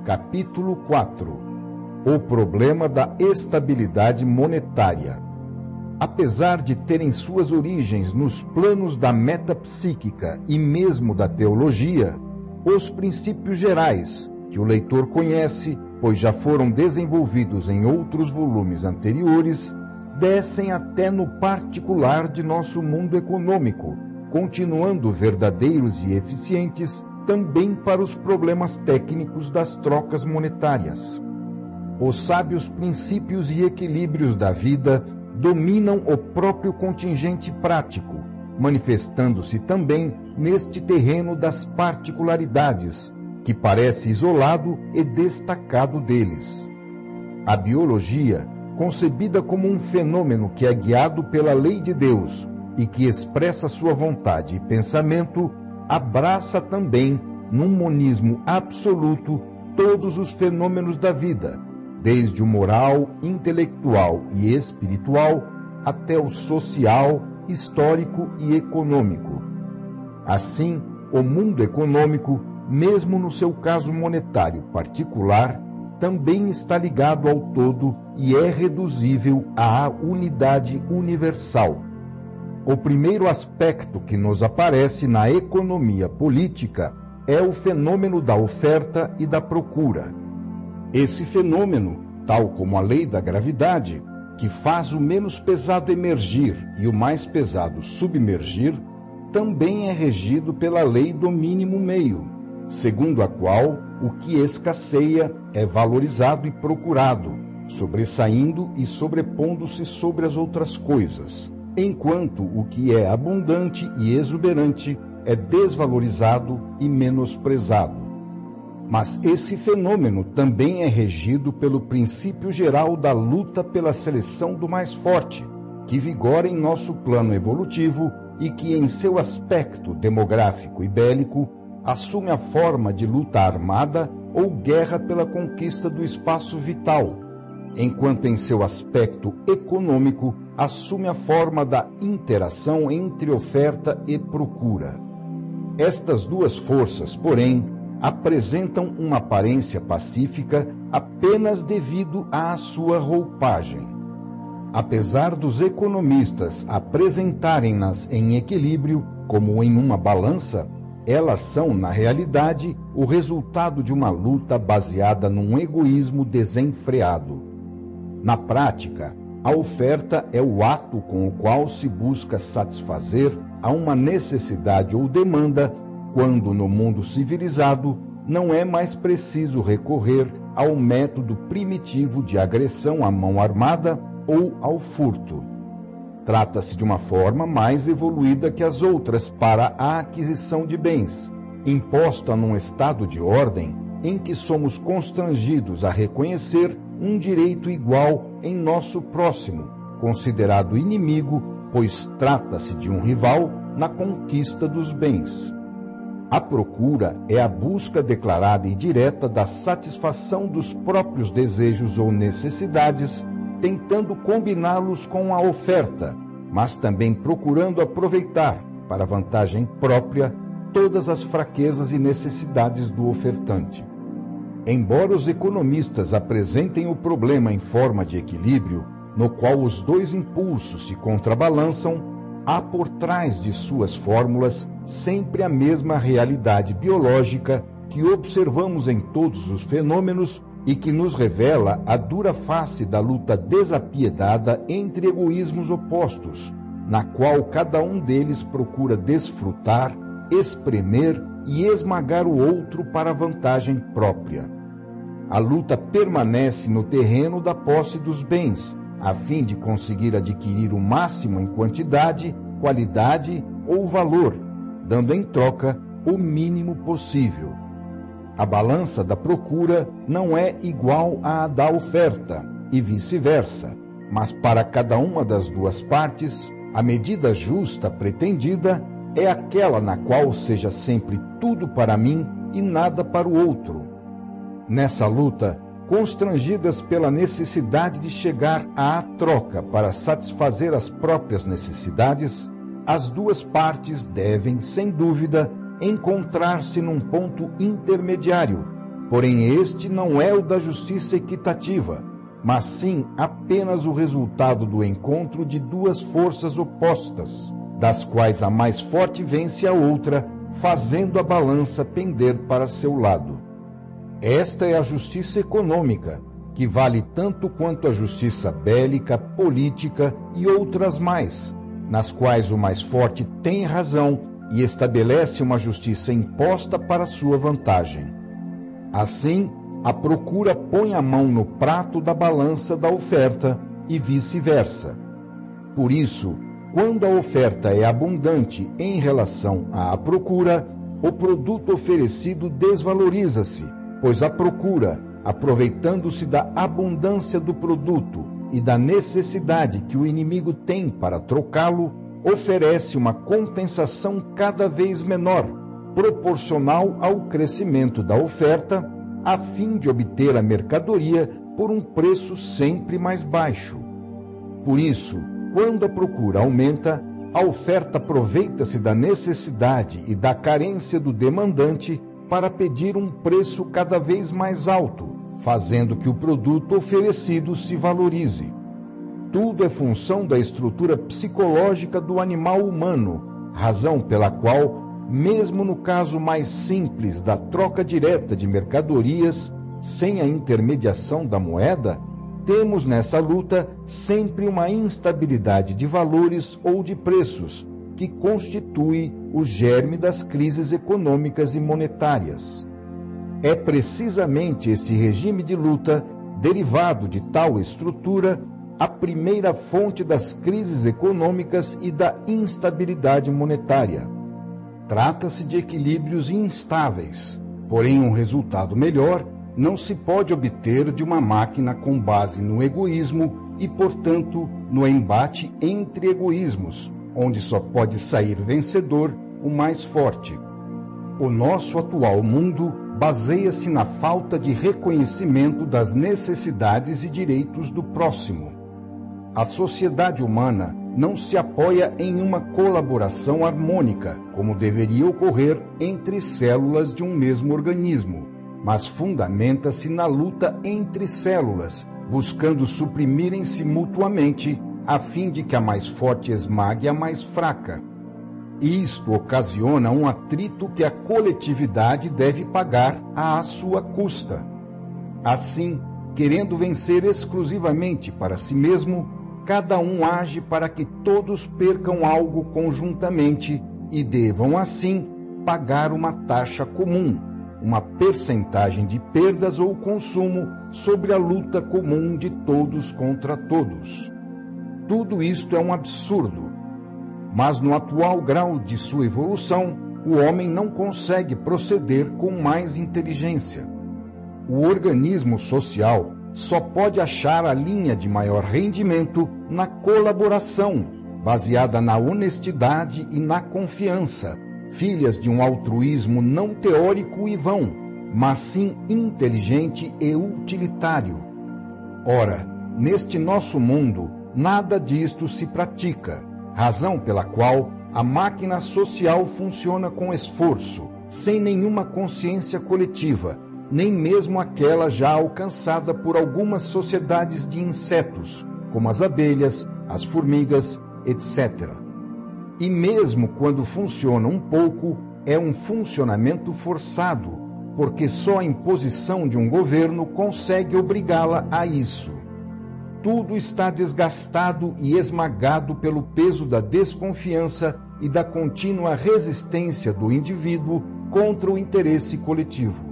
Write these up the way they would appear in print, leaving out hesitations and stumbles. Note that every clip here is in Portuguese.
Capítulo 4. O problema da estabilidade monetária. Apesar de terem suas origens nos planos da metapsíquica e mesmo da teologia, os princípios gerais, que o leitor conhece, pois já foram desenvolvidos em outros volumes anteriores, descem até no particular de nosso mundo econômico, continuando verdadeiros e eficientes também para os problemas técnicos das trocas monetárias. Os sábios princípios e equilíbrios da vida dominam o próprio contingente prático, manifestando-se também neste terreno das particularidades, que parece isolado e destacado deles. A biologia, concebida como um fenômeno que é guiado pela lei de Deus e que expressa sua vontade e pensamento, abraça também, num monismo absoluto, todos os fenômenos da vida, desde o moral, intelectual e espiritual até o social, histórico e econômico. Assim, o mundo econômico, mesmo no seu caso monetário particular, também está ligado ao todo e é reduzível à unidade universal. O primeiro aspecto que nos aparece na economia política é o fenômeno da oferta e da procura. Esse fenômeno, tal como a lei da gravidade, que faz o menos pesado emergir e o mais pesado submergir, também é regido pela lei do mínimo meio, segundo a qual o que escasseia é valorizado e procurado, sobressaindo e sobrepondo-se sobre as outras coisas, enquanto o que é abundante e exuberante é desvalorizado e menosprezado. Mas esse fenômeno também é regido pelo princípio geral da luta pela seleção do mais forte, que vigora em nosso plano evolutivo e que, em seu aspecto demográfico e bélico, assume a forma de luta armada ou guerra pela conquista do espaço vital, enquanto em seu aspecto econômico assume a forma da interação entre oferta e procura. Estas duas forças, porém, apresentam uma aparência pacífica apenas devido à sua roupagem. Apesar dos economistas apresentarem-nas em equilíbrio, como em uma balança, elas são, na realidade, o resultado de uma luta baseada num egoísmo desenfreado. Na prática, a oferta é o ato com o qual se busca satisfazer a uma necessidade ou demanda, quando no mundo civilizado não é mais preciso recorrer ao método primitivo de agressão à mão armada ou ao furto. Trata-se de uma forma mais evoluída que as outras para a aquisição de bens, imposta num estado de ordem em que somos constrangidos a reconhecer um direito igual em nosso próximo, considerado inimigo, pois trata-se de um rival na conquista dos bens. A procura é a busca declarada e direta da satisfação dos próprios desejos ou necessidades, tentando combiná-los com a oferta, mas também procurando aproveitar, para vantagem própria, todas as fraquezas e necessidades do ofertante. Embora os economistas apresentem o problema em forma de equilíbrio, no qual os dois impulsos se contrabalançam, há por trás de suas fórmulas sempre a mesma realidade biológica que observamos em todos os fenômenos e que nos revela a dura face da luta desapiedada entre egoísmos opostos, na qual cada um deles procura desfrutar, espremer e esmagar o outro para vantagem própria. A luta permanece no terreno da posse dos bens, a fim de conseguir adquirir o máximo em quantidade, qualidade ou valor, dando em troca o mínimo possível. A balança da procura não é igual à da oferta, e vice-versa, mas para cada uma das duas partes, a medida justa pretendida é aquela na qual seja sempre tudo para mim e nada para o outro. Nessa luta, constrangidas pela necessidade de chegar à troca para satisfazer as próprias necessidades, as duas partes devem, sem dúvida, encontrar-se num ponto intermediário, Porém, este não é o da justiça equitativa, mas sim apenas o resultado do encontro de duas forças opostas, das quais a mais forte vence a outra, fazendo a balança pender para seu lado. Esta é a justiça econômica, que vale tanto quanto a justiça bélica, política e outras mais, nas quais o mais forte tem razão e estabelece uma justiça imposta para sua vantagem. Assim, a procura põe a mão no prato da balança da oferta e vice-versa. Por isso, quando a oferta é abundante em relação à procura, o produto oferecido desvaloriza-se, pois a procura, aproveitando-se da abundância do produto e da necessidade que o inimigo tem para trocá-lo, oferece uma compensação cada vez menor, proporcional ao crescimento da oferta, a fim de obter a mercadoria por um preço sempre mais baixo. Por isso, quando a procura aumenta, a oferta aproveita-se da necessidade e da carência do demandante para pedir um preço cada vez mais alto, fazendo que o produto oferecido se valorize. Tudo é função da estrutura psicológica do animal humano, razão pela qual, mesmo no caso mais simples da troca direta de mercadorias, sem a intermediação da moeda, temos nessa luta sempre uma instabilidade de valores ou de preços, que constitui o germe das crises econômicas e monetárias. É precisamente esse regime de luta, derivado de tal estrutura, a primeira fonte das crises econômicas e da instabilidade monetária. Trata-se de equilíbrios instáveis, porém um resultado melhor não se pode obter de uma máquina com base no egoísmo e, portanto, no embate entre egoísmos, onde só pode sair vencedor o mais forte. O nosso atual mundo baseia-se na falta de reconhecimento das necessidades e direitos do próximo. A sociedade humana não se apoia em uma colaboração harmônica, como deveria ocorrer entre células de um mesmo organismo, mas fundamenta-se na luta entre células, buscando suprimirem-se mutuamente, a fim de que a mais forte esmague a mais fraca. Isto ocasiona um atrito que a coletividade deve pagar à sua custa. Assim, querendo vencer exclusivamente para si mesmo, cada um age para que todos percam algo conjuntamente e devam, assim, pagar uma taxa comum, uma percentagem de perdas ou consumo sobre a luta comum de todos contra todos. Tudo isto é um absurdo, mas no atual grau de sua evolução, o homem não consegue proceder com mais inteligência. O organismo social só pode achar a linha de maior rendimento na colaboração, baseada na honestidade e na confiança, filhas de um altruísmo não teórico e vão, mas sim inteligente e utilitário. Ora, neste nosso mundo, nada disto se pratica, razão pela qual a máquina social funciona com esforço, sem nenhuma consciência coletiva, nem mesmo aquela já alcançada por algumas sociedades de insetos, como as abelhas, as formigas, etc. E mesmo quando funciona um pouco, é um funcionamento forçado, porque só a imposição de um governo consegue obrigá-la a isso. Tudo está desgastado e esmagado pelo peso da desconfiança e da contínua resistência do indivíduo contra o interesse coletivo.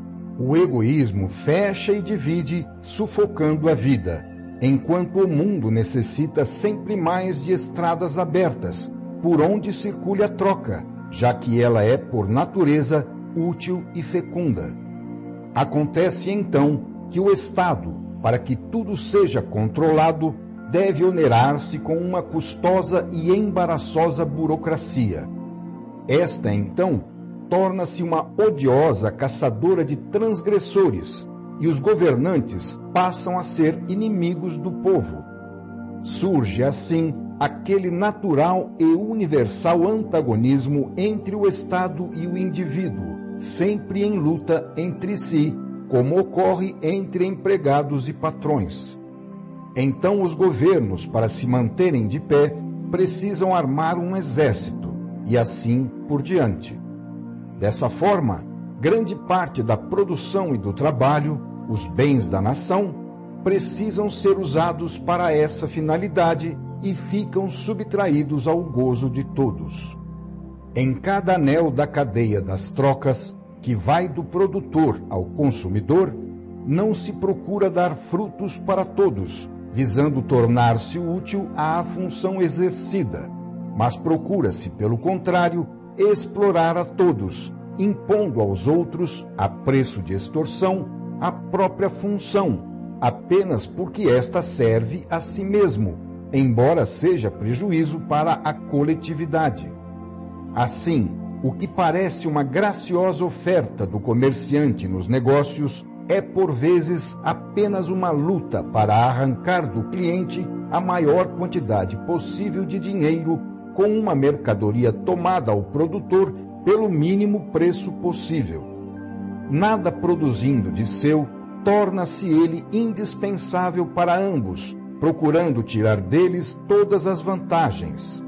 O egoísmo fecha e divide, sufocando a vida, enquanto o mundo necessita sempre mais de estradas abertas, por onde circule a troca, já que ela é, por natureza, útil e fecunda. Acontece, então, que o Estado, para que tudo seja controlado, deve onerar-se com uma custosa e embaraçosa burocracia. Esta, então, torna-se uma odiosa caçadora de transgressores, e os governantes passam a ser inimigos do povo. Surge, assim, aquele natural e universal antagonismo entre o Estado e o indivíduo, sempre em luta entre si, como ocorre entre empregados e patrões. Então os governos, para se manterem de pé, precisam armar um exército, e assim por diante. Dessa forma, grande parte da produção e do trabalho, os bens da nação, precisam ser usados para essa finalidade e ficam subtraídos ao gozo de todos. Em cada anel da cadeia das trocas, que vai do produtor ao consumidor, não se procura dar frutos para todos, visando tornar-se útil à função exercida, mas procura-se, pelo contrário, explorar a todos, impondo aos outros, a preço de extorsão, a própria função, apenas porque esta serve a si mesmo, embora seja prejuízo para a coletividade. Assim, o que parece uma graciosa oferta do comerciante nos negócios é, por vezes, apenas uma luta para arrancar do cliente a maior quantidade possível de dinheiro com uma mercadoria tomada ao produtor pelo mínimo preço possível. Nada produzindo de seu, torna-se ele indispensável para ambos, procurando tirar deles todas as vantagens.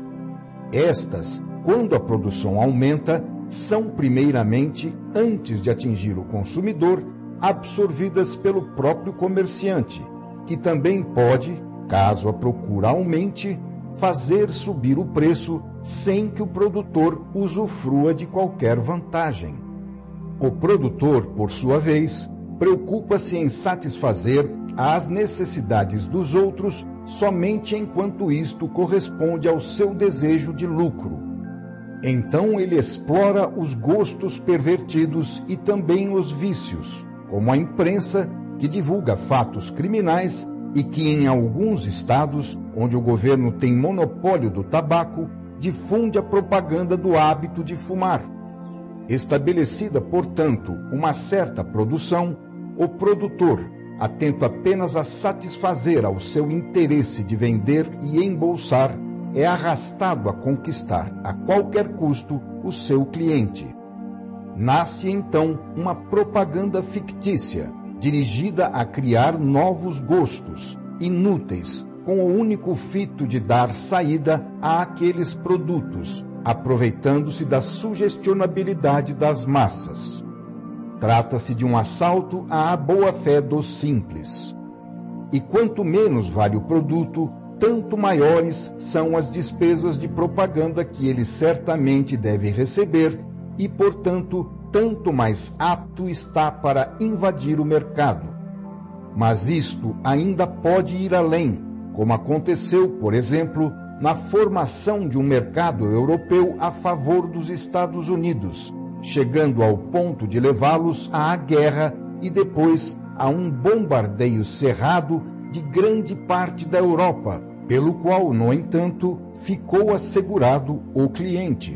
Estas, quando a produção aumenta, são primeiramente, antes de atingir o consumidor, absorvidas pelo próprio comerciante, que também pode, caso a procura aumente, fazer subir o preço sem que o produtor usufrua de qualquer vantagem. O produtor, por sua vez, preocupa-se em satisfazer as necessidades dos outros somente enquanto isto corresponde ao seu desejo de lucro. Então ele explora os gostos pervertidos e também os vícios, como a imprensa, que divulga fatos criminais e que, em alguns estados, onde o governo tem monopólio do tabaco, difunde a propaganda do hábito de fumar. Estabelecida, portanto, uma certa produção, o produtor, atento apenas a satisfazer ao seu interesse de vender e embolsar, é arrastado a conquistar, a qualquer custo, o seu cliente. Nasce, então, uma propaganda fictícia, dirigida a criar novos gostos, inúteis, com o único fito de dar saída àqueles produtos, aproveitando-se da sugestionabilidade das massas. Trata-se de um assalto à boa-fé dos simples. E quanto menos vale o produto, tanto maiores são as despesas de propaganda que ele certamente deve receber e, portanto, tanto mais apto está para invadir o mercado. Mas isto ainda pode ir além, como aconteceu, por exemplo, na formação de um mercado europeu a favor dos Estados Unidos, chegando ao ponto de levá-los à guerra e depois a um bombardeio cerrado de grande parte da Europa, pelo qual, no entanto, ficou assegurado o cliente.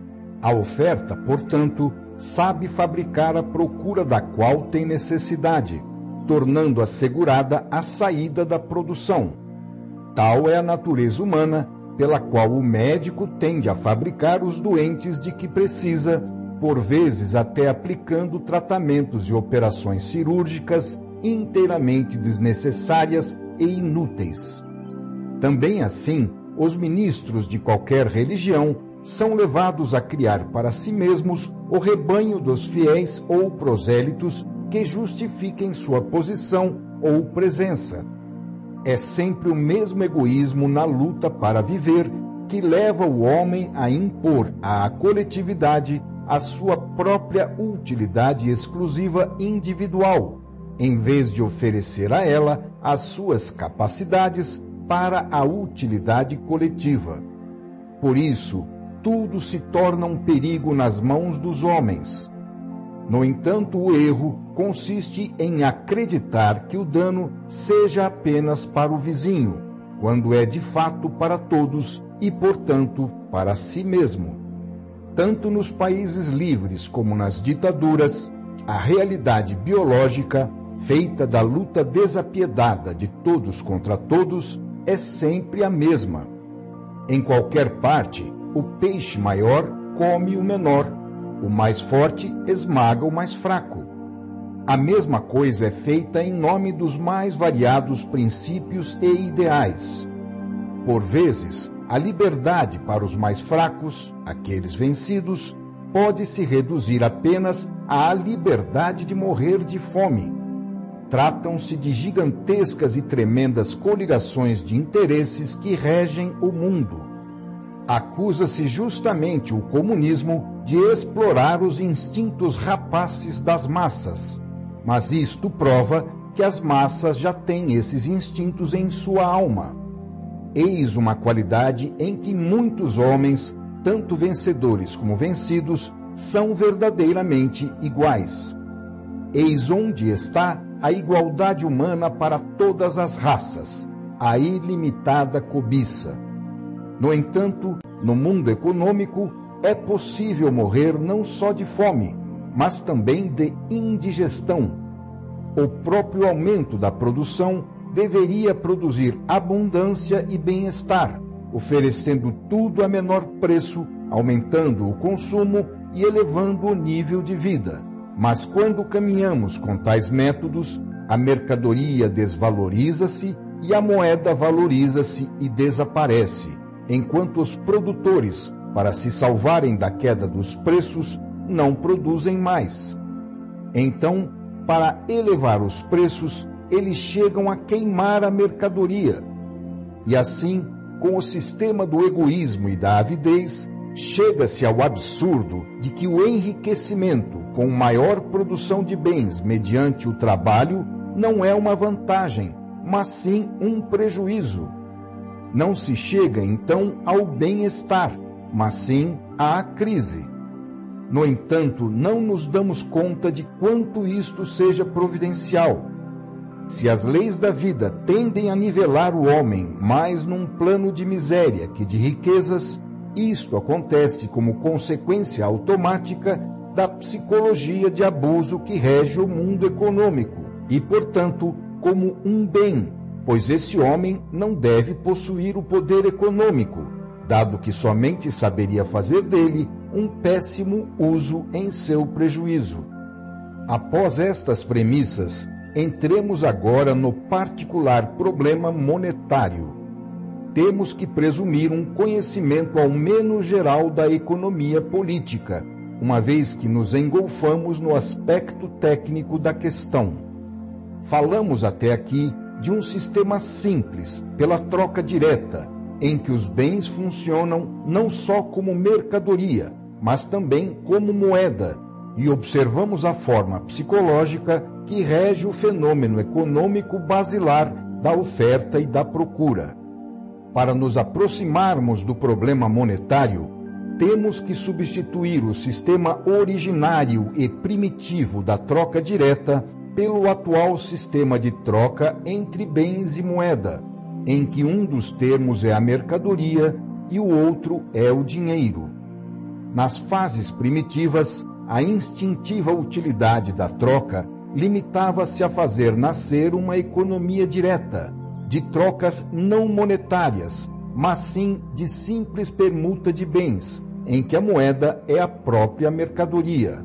A oferta, portanto, sabe fabricar a procura da qual tem necessidade, tornando assegurada a saída da produção. Tal é a natureza humana, pela qual o médico tende a fabricar os doentes de que precisa, por vezes até aplicando tratamentos e operações cirúrgicas inteiramente desnecessárias e inúteis. Também assim, os ministros de qualquer religião são levados a criar para si mesmos o rebanho dos fiéis ou prosélitos que justifiquem sua posição ou presença. É sempre o mesmo egoísmo na luta para viver que leva o homem a impor à coletividade a sua própria utilidade exclusiva individual, em vez de oferecer a ela as suas capacidades para a utilidade coletiva. Por isso, tudo se torna um perigo nas mãos dos homens. No entanto, o erro consiste em acreditar que o dano seja apenas para o vizinho, quando é de fato para todos e, portanto, para si mesmo. Tanto nos países livres como nas ditaduras, a realidade biológica, feita da luta desapiedada de todos contra todos, é sempre a mesma. Em qualquer parte, o peixe maior come o menor, O mais forte esmaga o mais fraco. A mesma coisa é feita em nome dos mais variados princípios e ideais. Por vezes, a liberdade para os mais fracos, aqueles vencidos, pode se reduzir apenas à liberdade de morrer de fome. Tratam-se de gigantescas e tremendas coligações de interesses que regem o mundo. Acusa-se justamente o comunismo de explorar os instintos rapaces das massas, mas isto prova que as massas já têm esses instintos em sua alma. Eis uma qualidade em que muitos homens, tanto vencedores como vencidos, são verdadeiramente iguais. Eis onde está a igualdade humana para todas as raças, a ilimitada cobiça. No entanto, no mundo econômico, é possível morrer não só de fome, mas também de indigestão. O próprio aumento da produção deveria produzir abundância e bem-estar, oferecendo tudo a menor preço, aumentando o consumo e elevando o nível de vida. Mas quando caminhamos com tais métodos, a mercadoria desvaloriza-se e a moeda valoriza-se e desaparece, enquanto os produtores, para se salvarem da queda dos preços, não produzem mais. Então, para elevar os preços, eles chegam a queimar a mercadoria. E assim, com o sistema do egoísmo e da avidez, chega-se ao absurdo de que o enriquecimento com maior produção de bens mediante o trabalho não é uma vantagem, mas sim um prejuízo. Não se chega, então, ao bem-estar, mas sim à crise. No entanto, não nos damos conta de quanto isto seja providencial. Se as leis da vida tendem a nivelar o homem mais num plano de miséria que de riquezas, isto acontece como consequência automática da psicologia de abuso que rege o mundo econômico e, portanto, como um bem, pois esse homem não deve possuir o poder econômico, dado que somente saberia fazer dele um péssimo uso em seu prejuízo. Após estas premissas, entremos agora no particular problema monetário. Temos que presumir um conhecimento ao menos geral da economia política, uma vez que nos engolfamos no aspecto técnico da questão. Falamos até aqui de um sistema simples, pela troca direta, em que os bens funcionam não só como mercadoria, mas também como moeda, e observamos a forma psicológica que rege o fenômeno econômico basilar da oferta e da procura. Para nos aproximarmos do problema monetário, temos que substituir o sistema originário e primitivo da troca direta pelo atual sistema de troca entre bens e moeda, em que um dos termos é a mercadoria e o outro é o dinheiro. Nas fases primitivas, a instintiva utilidade da troca limitava-se a fazer nascer uma economia direta, de trocas não monetárias, mas sim de simples permuta de bens, em que a moeda é a própria mercadoria.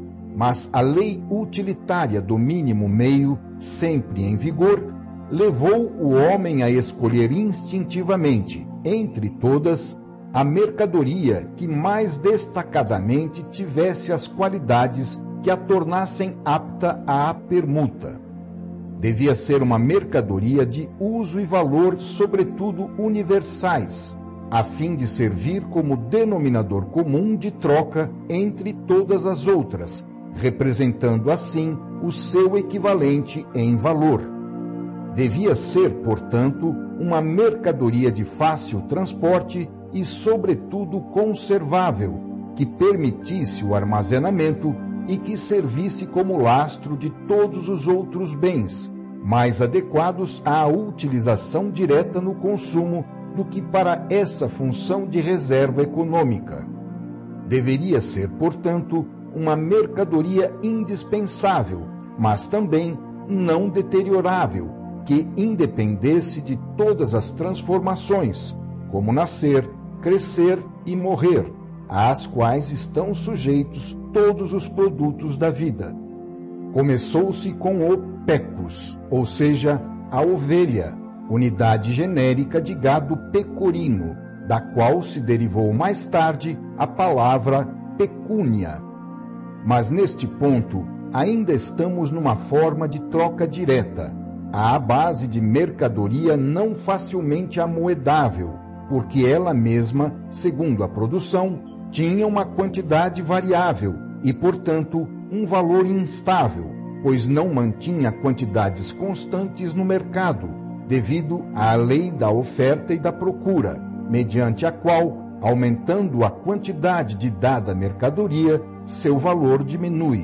Mas a lei utilitária do mínimo meio, sempre em vigor, levou o homem a escolher instintivamente, entre todas, a mercadoria que mais destacadamente tivesse as qualidades que a tornassem apta à permuta. Devia ser uma mercadoria de uso e valor, sobretudo universais, a fim de servir como denominador comum de troca entre todas as outras, representando assim o seu equivalente em valor. Devia ser, portanto, uma mercadoria de fácil transporte e, sobretudo, conservável, que permitisse o armazenamento e que servisse como lastro de todos os outros bens, mais adequados à utilização direta no consumo do que para essa função de reserva econômica. Deveria ser, portanto, uma mercadoria indispensável, mas também não deteriorável, que independesse de todas as transformações, como nascer, crescer e morrer, às quais estão sujeitos todos os produtos da vida. Começou-se com o pecus, ou seja, a ovelha, unidade genérica de gado pecorino, da qual se derivou mais tarde a palavra pecúnia. Mas neste ponto, ainda estamos numa forma de troca direta, à base de mercadoria não facilmente amoedável, porque ela mesma, segundo a produção, tinha uma quantidade variável e, portanto, um valor instável, pois não mantinha quantidades constantes no mercado, devido à lei da oferta e da procura, mediante a qual, aumentando a quantidade de dada mercadoria, seu valor diminui.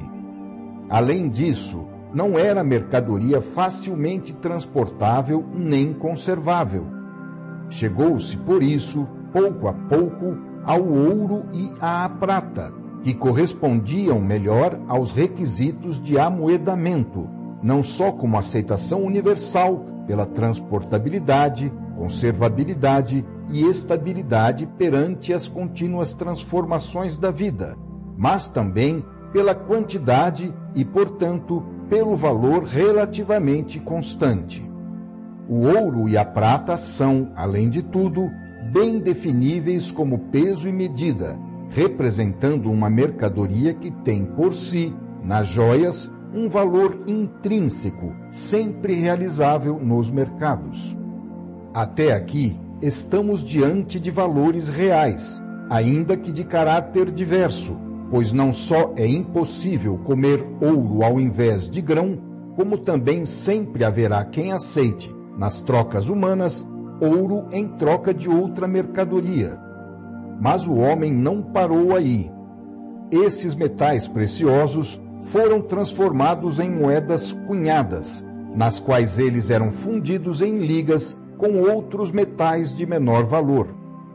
Além disso, não era mercadoria facilmente transportável nem conservável. Chegou-se, por isso, pouco a pouco, ao ouro e à prata, que correspondiam melhor aos requisitos de amoedamento, não só como aceitação universal pela transportabilidade, conservabilidade e estabilidade perante as contínuas transformações da vida, mas também pela quantidade e, portanto, pelo valor relativamente constante. O ouro e a prata são, além de tudo, bem definíveis como peso e medida, representando uma mercadoria que tem por si, nas joias, um valor intrínseco, sempre realizável nos mercados. Até aqui, estamos diante de valores reais, ainda que de caráter diverso, pois não só é impossível comer ouro ao invés de grão, como também sempre haverá quem aceite, nas trocas humanas, ouro em troca de outra mercadoria. Mas o homem não parou aí. Esses metais preciosos foram transformados em moedas cunhadas, nas quais eles eram fundidos em ligas com outros metais de menor valor.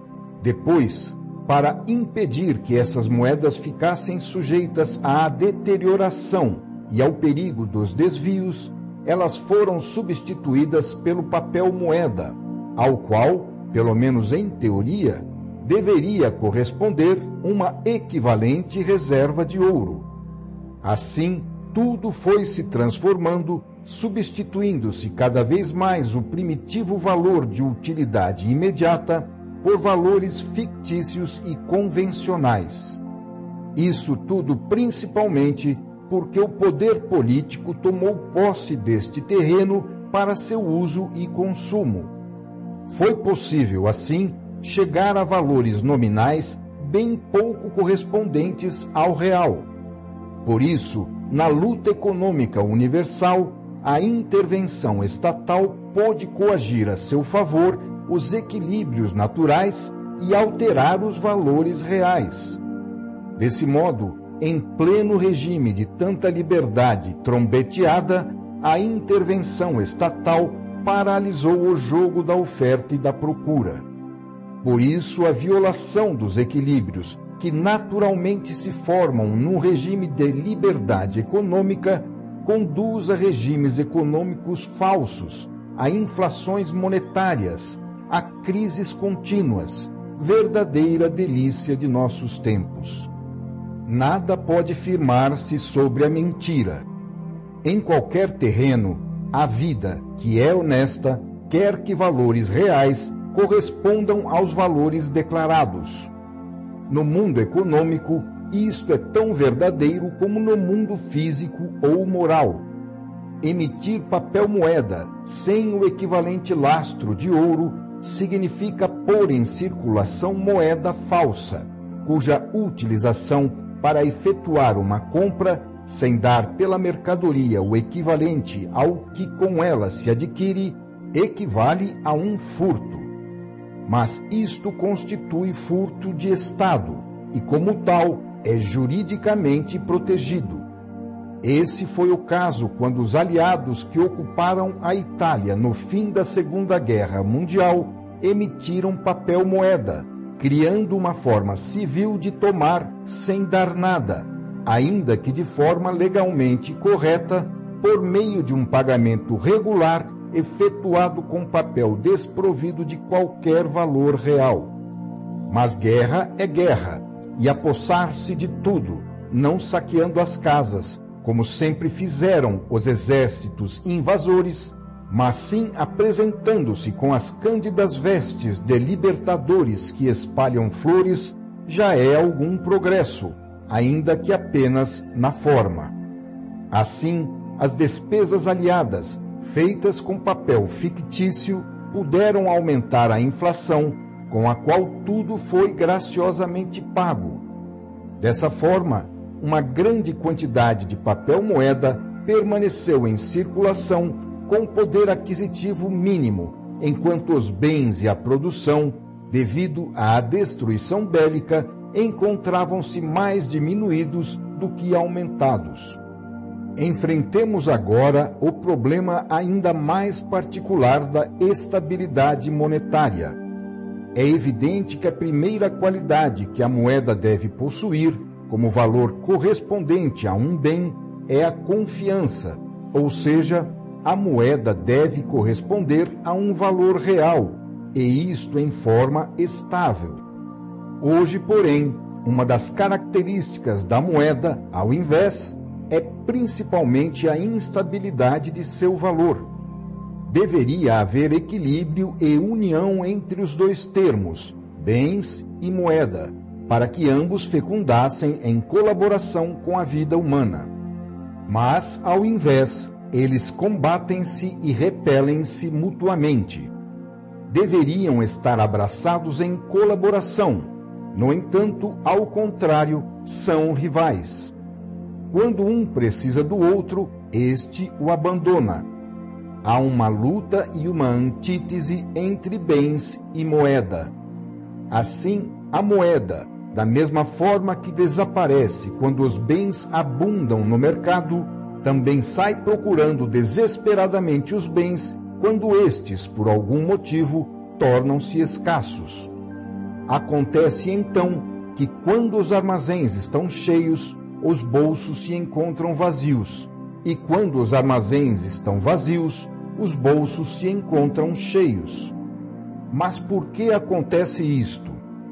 Depois, para impedir que essas moedas ficassem sujeitas à deterioração e ao perigo dos desvios, elas foram substituídas pelo papel moeda, ao qual, pelo menos em teoria, deveria corresponder uma equivalente reserva de ouro. Assim, tudo foi se transformando, substituindo-se cada vez mais o primitivo valor de utilidade imediata por valores fictícios e convencionais. Isso tudo principalmente porque o poder político tomou posse deste terreno para seu uso e consumo. Foi possível, assim, chegar a valores nominais bem pouco correspondentes ao real. Por isso, na luta econômica universal, a intervenção estatal pôde coagir a seu favor os equilíbrios naturais e alterar os valores reais. Desse modo, em pleno regime de tanta liberdade trombeteada, a intervenção estatal paralisou o jogo da oferta e da procura. Por isso, a violação dos equilíbrios que naturalmente se formam num regime de liberdade econômica conduz a regimes econômicos falsos, a inflações monetárias, a crises contínuas, verdadeira delícia de nossos tempos. Nada pode firmar-se sobre a mentira. Em qualquer terreno, a vida, que é honesta, quer que valores reais correspondam aos valores declarados. No mundo econômico, isto é tão verdadeiro como no mundo físico ou moral. Emitir papel moeda sem o equivalente lastro de ouro significa pôr em circulação moeda falsa, cuja utilização para efetuar uma compra sem dar pela mercadoria o equivalente ao que com ela se adquire, equivale a um furto. Mas isto constitui furto de Estado e, como tal, é juridicamente protegido. Esse foi o caso quando os aliados que ocuparam a Itália no fim da Segunda Guerra Mundial emitiram papel moeda, criando uma forma civil de tomar sem dar nada, ainda que de forma legalmente correta, por meio de um pagamento regular efetuado com papel desprovido de qualquer valor real. Mas guerra é guerra, e apossar-se de tudo, não saqueando as casas, como sempre fizeram os exércitos invasores, mas sim apresentando-se com as cândidas vestes de libertadores que espalham flores, já é algum progresso, ainda que apenas na forma. Assim, as despesas aliadas, feitas com papel fictício, puderam aumentar a inflação, com a qual tudo foi graciosamente pago. Dessa forma, uma grande quantidade de papel moeda permaneceu em circulação com poder aquisitivo mínimo, enquanto os bens e a produção, devido à destruição bélica, encontravam-se mais diminuídos do que aumentados. Enfrentemos agora o problema ainda mais particular da estabilidade monetária. É evidente que a primeira qualidade que a moeda deve possuir, como valor correspondente a um bem, é a confiança, ou seja, a moeda deve corresponder a um valor real, e isto em forma estável. Hoje, porém, uma das características da moeda, ao invés, é principalmente a instabilidade de seu valor. Deveria haver equilíbrio e união entre os dois termos, bens e moeda, para que ambos fecundassem em colaboração com a vida humana. Mas, ao invés, eles combatem-se e repelem-se mutuamente. Deveriam estar abraçados em colaboração. No entanto, ao contrário, são rivais. Quando um precisa do outro, este o abandona. Há uma luta e uma antítese entre bens e moeda. Assim, a moeda, da mesma forma que desaparece quando os bens abundam no mercado, também sai procurando desesperadamente os bens quando estes, por algum motivo, tornam-se escassos. Acontece então que quando os armazéns estão cheios, os bolsos se encontram vazios, e quando os armazéns estão vazios, os bolsos se encontram cheios. Mas por que acontece isto?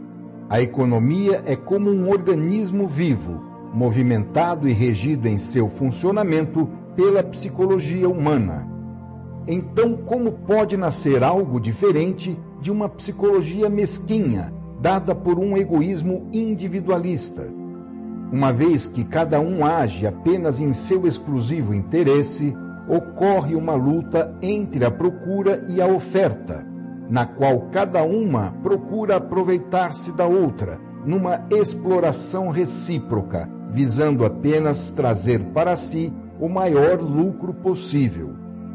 A economia é como um organismo vivo, movimentado e regido em seu funcionamento pela psicologia humana. Então, como pode nascer algo diferente de uma psicologia mesquinha, dada por um egoísmo individualista? Uma vez que cada um age apenas em seu exclusivo interesse, ocorre uma luta entre a procura e a oferta, na qual cada uma procura aproveitar-se da outra, numa exploração recíproca, visando apenas trazer para si o maior lucro possível.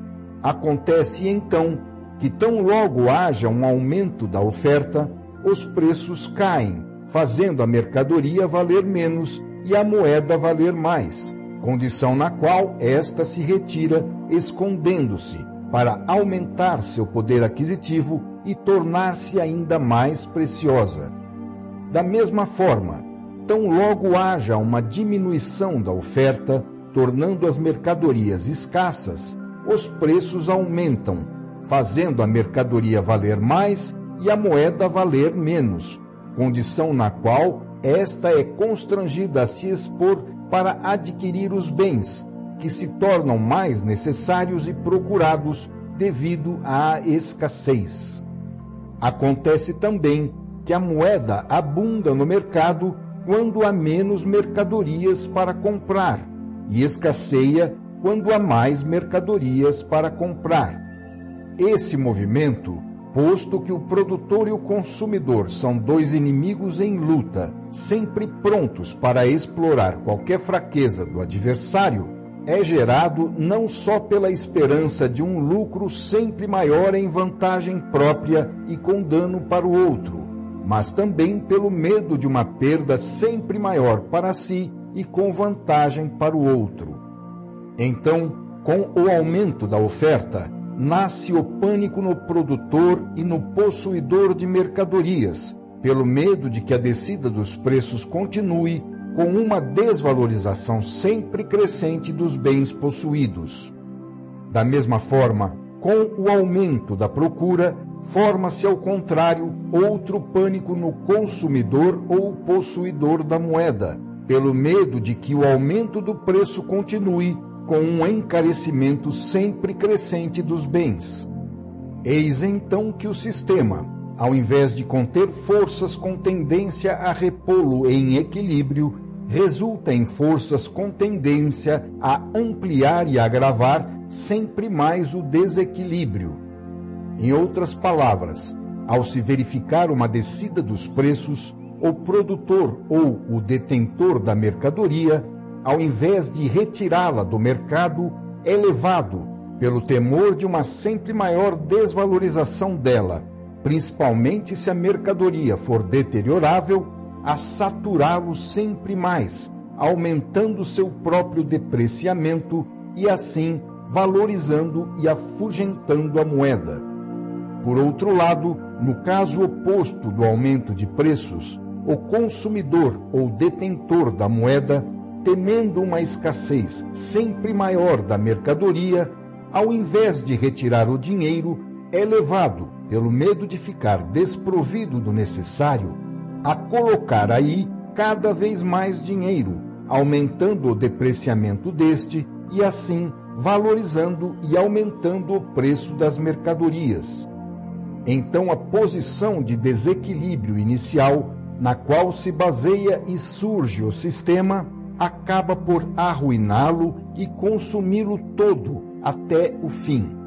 Acontece então que tão logo haja um aumento da oferta, os preços caem, fazendo a mercadoria valer menos e a moeda valer mais, condição na qual esta se retira, escondendo-se, para aumentar seu poder aquisitivo e tornar-se ainda mais preciosa. Da mesma forma, tão logo haja uma diminuição da oferta, tornando as mercadorias escassas, os preços aumentam, fazendo a mercadoria valer mais e a moeda valer menos, condição na qual esta é constrangida a se expor para adquirir os bens, que se tornam mais necessários e procurados devido à escassez. Acontece também que a moeda abunda no mercado quando há menos mercadorias para comprar e escasseia quando há mais mercadorias para comprar. Esse movimento, posto que o produtor e o consumidor são dois inimigos em luta, sempre prontos para explorar qualquer fraqueza do adversário, é gerado não só pela esperança de um lucro sempre maior em vantagem própria e com dano para o outro, mas também pelo medo de uma perda sempre maior para si e com vantagem para o outro. Então, com o aumento da oferta, nasce o pânico no produtor e no possuidor de mercadorias, pelo medo de que a descida dos preços continue com uma desvalorização sempre crescente dos bens possuídos. Da mesma forma, com o aumento da procura, forma-se ao contrário outro pânico no consumidor ou possuidor da moeda, pelo medo de que o aumento do preço continue com um encarecimento sempre crescente dos bens. Eis então que o sistema, ao invés de conter forças com tendência a repô-lo em equilíbrio, resulta em forças com tendência a ampliar e agravar sempre mais o desequilíbrio. Em outras palavras, ao se verificar uma descida dos preços, o produtor ou o detentor da mercadoria, ao invés de retirá-la do mercado, é levado, pelo temor de uma sempre maior desvalorização dela, principalmente se a mercadoria for deteriorável, a saturá-lo sempre mais, aumentando seu próprio depreciamento e assim valorizando e afugentando a moeda. Por outro lado, no caso oposto do aumento de preços, o consumidor ou detentor da moeda, temendo uma escassez sempre maior da mercadoria, ao invés de retirar o dinheiro, é levado, pelo medo de ficar desprovido do necessário, a colocar aí cada vez mais dinheiro, aumentando o depreciamento deste e assim valorizando e aumentando o preço das mercadorias. Então a posição de desequilíbrio inicial, na qual se baseia e surge o sistema, acaba por arruiná-lo e consumi-lo todo até o fim.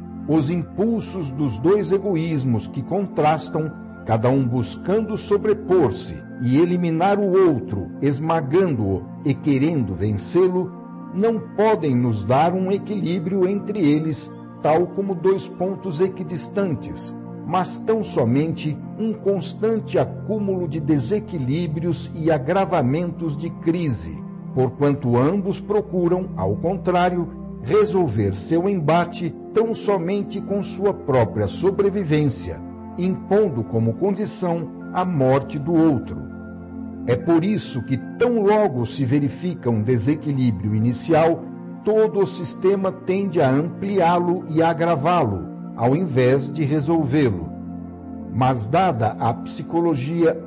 Os impulsos dos dois egoísmos que contrastam, cada um buscando sobrepor-se e eliminar o outro, esmagando-o e querendo vencê-lo, não podem nos dar um equilíbrio entre eles, tal como dois pontos equidistantes, mas tão somente um constante acúmulo de desequilíbrios e agravamentos de crise, porquanto ambos procuram, ao contrário, resolver seu embate tão somente com sua própria sobrevivência, impondo como condição a morte do outro. É por isso que, tão logo se verifica um desequilíbrio inicial, todo o sistema tende a ampliá-lo e agravá-lo, ao invés de resolvê-lo. Mas, dada a psicologia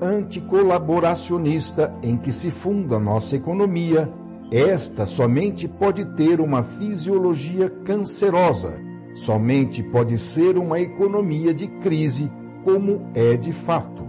anticolaboracionista em que se funda nossa economia, esta somente pode ter uma fisiologia cancerosa, somente pode ser uma economia de crise, como é de fato.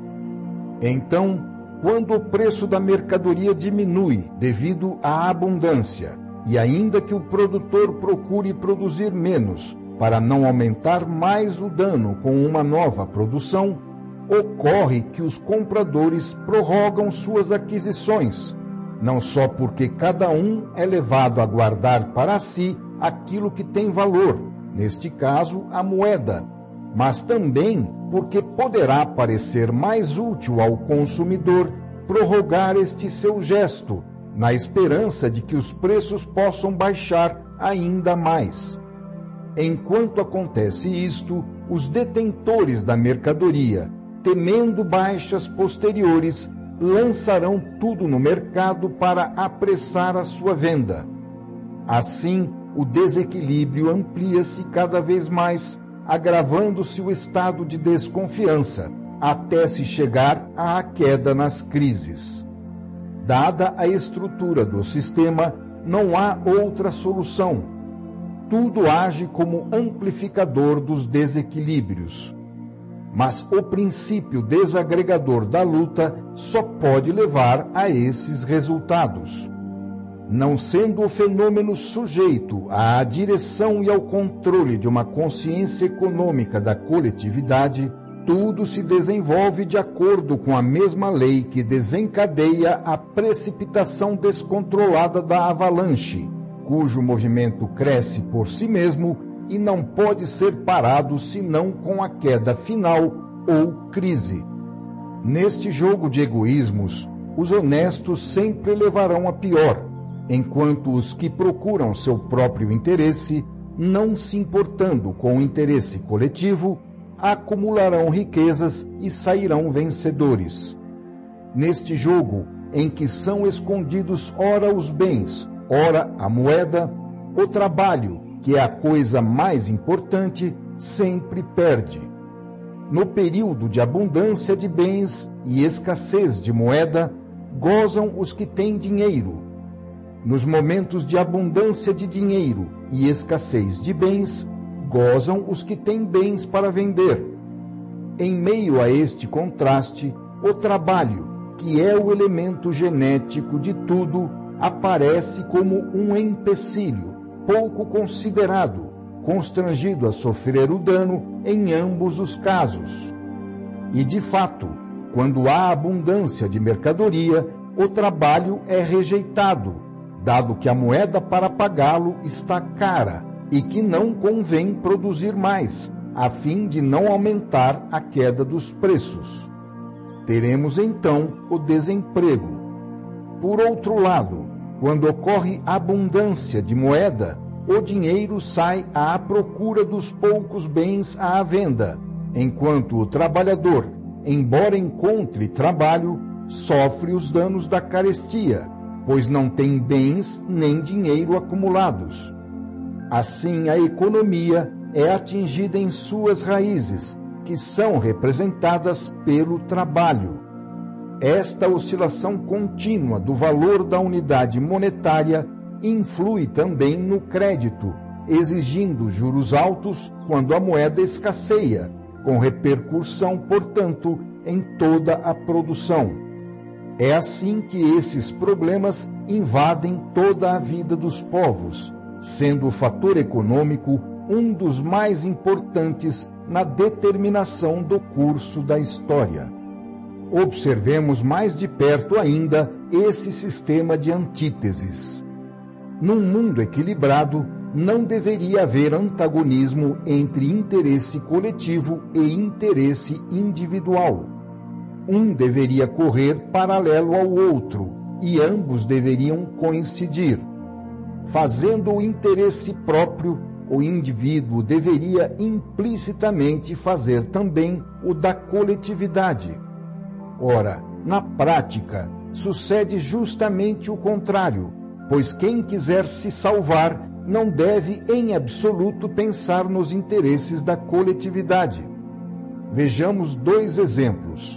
Então, quando o preço da mercadoria diminui devido à abundância, e ainda que o produtor procure produzir menos para não aumentar mais o dano com uma nova produção, ocorre que os compradores prorrogam suas aquisições, não só porque cada um é levado a guardar para si aquilo que tem valor, neste caso a moeda, mas também porque poderá parecer mais útil ao consumidor prorrogar este seu gesto, na esperança de que os preços possam baixar ainda mais. Enquanto acontece isto, os detentores da mercadoria, temendo baixas posteriores, lançarão tudo no mercado para apressar a sua venda. Assim, o desequilíbrio amplia-se cada vez mais, agravando-se o estado de desconfiança, até se chegar à queda nas crises. Dada a estrutura do sistema, não há outra solução. Tudo age como amplificador dos desequilíbrios. Mas o princípio desagregador da luta só pode levar a esses resultados. Não sendo o fenômeno sujeito à direção e ao controle de uma consciência econômica da coletividade, tudo se desenvolve de acordo com a mesma lei que desencadeia a precipitação descontrolada da avalanche, cujo movimento cresce por si mesmo e não pode ser parado senão com a queda final ou crise. Neste jogo de egoísmos, os honestos sempre levarão a pior, enquanto os que procuram seu próprio interesse, não se importando com o interesse coletivo, acumularão riquezas e sairão vencedores. Neste jogo, em que são escondidos ora os bens, ora a moeda, o trabalho, que é a coisa mais importante, sempre perde. No período de abundância de bens e escassez de moeda, gozam os que têm dinheiro. Nos momentos de abundância de dinheiro e escassez de bens, gozam os que têm bens para vender. Em meio a este contraste, o trabalho, que é o elemento genético de tudo, aparece como um empecilho, pouco considerado, constrangido a sofrer o dano em ambos os casos. E, de fato, quando há abundância de mercadoria, o trabalho é rejeitado, dado que a moeda para pagá-lo está cara e que não convém produzir mais, a fim de não aumentar a queda dos preços. Teremos então o desemprego. Por outro lado, quando ocorre abundância de moeda, o dinheiro sai à procura dos poucos bens à venda, enquanto o trabalhador, embora encontre trabalho, sofre os danos da carestia, pois não tem bens nem dinheiro acumulados. Assim, a economia é atingida em suas raízes, que são representadas pelo trabalho. Esta oscilação contínua do valor da unidade monetária influi também no crédito, exigindo juros altos quando a moeda escasseia, com repercussão, portanto, em toda a produção. É assim que esses problemas invadem toda a vida dos povos, sendo o fator econômico um dos mais importantes na determinação do curso da história. Observemos mais de perto ainda esse sistema de antíteses. Num mundo equilibrado, não deveria haver antagonismo entre interesse coletivo e interesse individual. Um deveria correr paralelo ao outro, e ambos deveriam coincidir. Fazendo o interesse próprio, o indivíduo deveria implicitamente fazer também o da coletividade. Ora, na prática, sucede justamente o contrário, pois quem quiser se salvar não deve em absoluto pensar nos interesses da coletividade. Vejamos dois exemplos.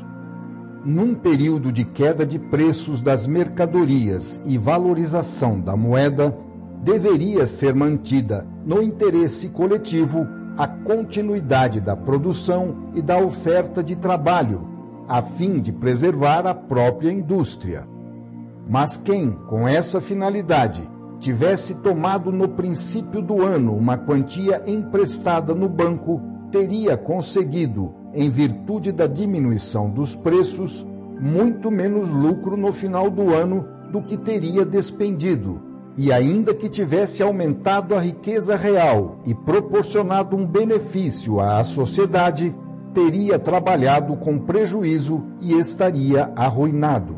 Num período de queda de preços das mercadorias e valorização da moeda, deveria ser mantida, no interesse coletivo, a continuidade da produção e da oferta de trabalho, a fim de preservar a própria indústria. Mas quem, com essa finalidade, tivesse tomado no princípio do ano uma quantia emprestada no banco, teria conseguido, em virtude da diminuição dos preços, muito menos lucro no final do ano do que teria despendido, e ainda que tivesse aumentado a riqueza real e proporcionado um benefício à sociedade, teria trabalhado com prejuízo e estaria arruinado.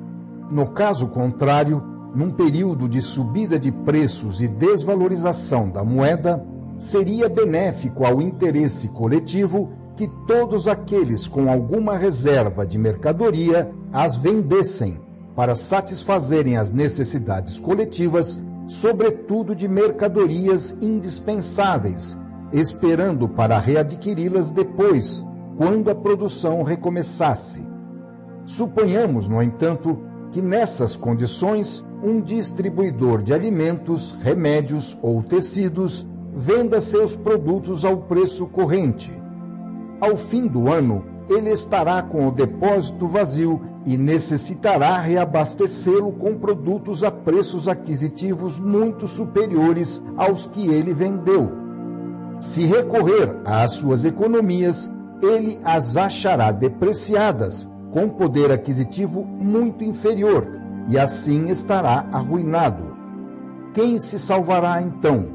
No caso contrário, num período de subida de preços e desvalorização da moeda, seria benéfico ao interesse coletivo que todos aqueles com alguma reserva de mercadoria as vendessem para satisfazerem as necessidades coletivas, sobretudo de mercadorias indispensáveis, esperando para readquiri-las depois, quando a produção recomeçasse. Suponhamos, no entanto, que nessas condições um distribuidor de alimentos, remédios ou tecidos venda seus produtos ao preço corrente. Ao fim do ano, ele estará com o depósito vazio e necessitará reabastecê-lo com produtos a preços aquisitivos muito superiores aos que ele vendeu. Se recorrer às suas economias, ele as achará depreciadas, com poder aquisitivo muito inferior, e assim estará arruinado. Quem se salvará então?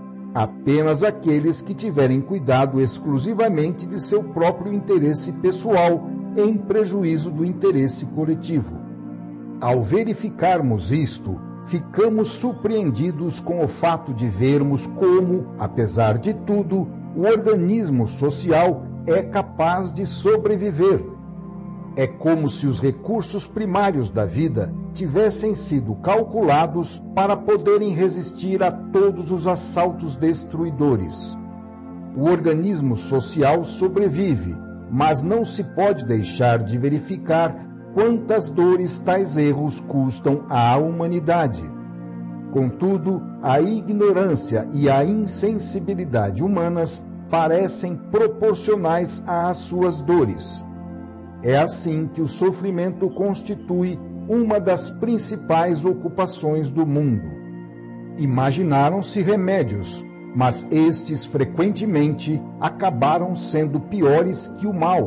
Apenas aqueles que tiverem cuidado exclusivamente de seu próprio interesse pessoal, em prejuízo do interesse coletivo. Ao verificarmos isto, ficamos surpreendidos com o fato de vermos como, apesar de tudo, o organismo social é capaz de sobreviver. É como se os recursos primários da vida tivessem sido calculados para poderem resistir a todos os assaltos destruidores. O organismo social sobrevive, mas não se pode deixar de verificar quantas dores tais erros custam à humanidade. Contudo, a ignorância e a insensibilidade humanas parecem proporcionais às suas dores. É assim que o sofrimento constitui uma das principais ocupações do mundo. Imaginaram-se remédios, mas estes frequentemente acabaram sendo piores que o mal.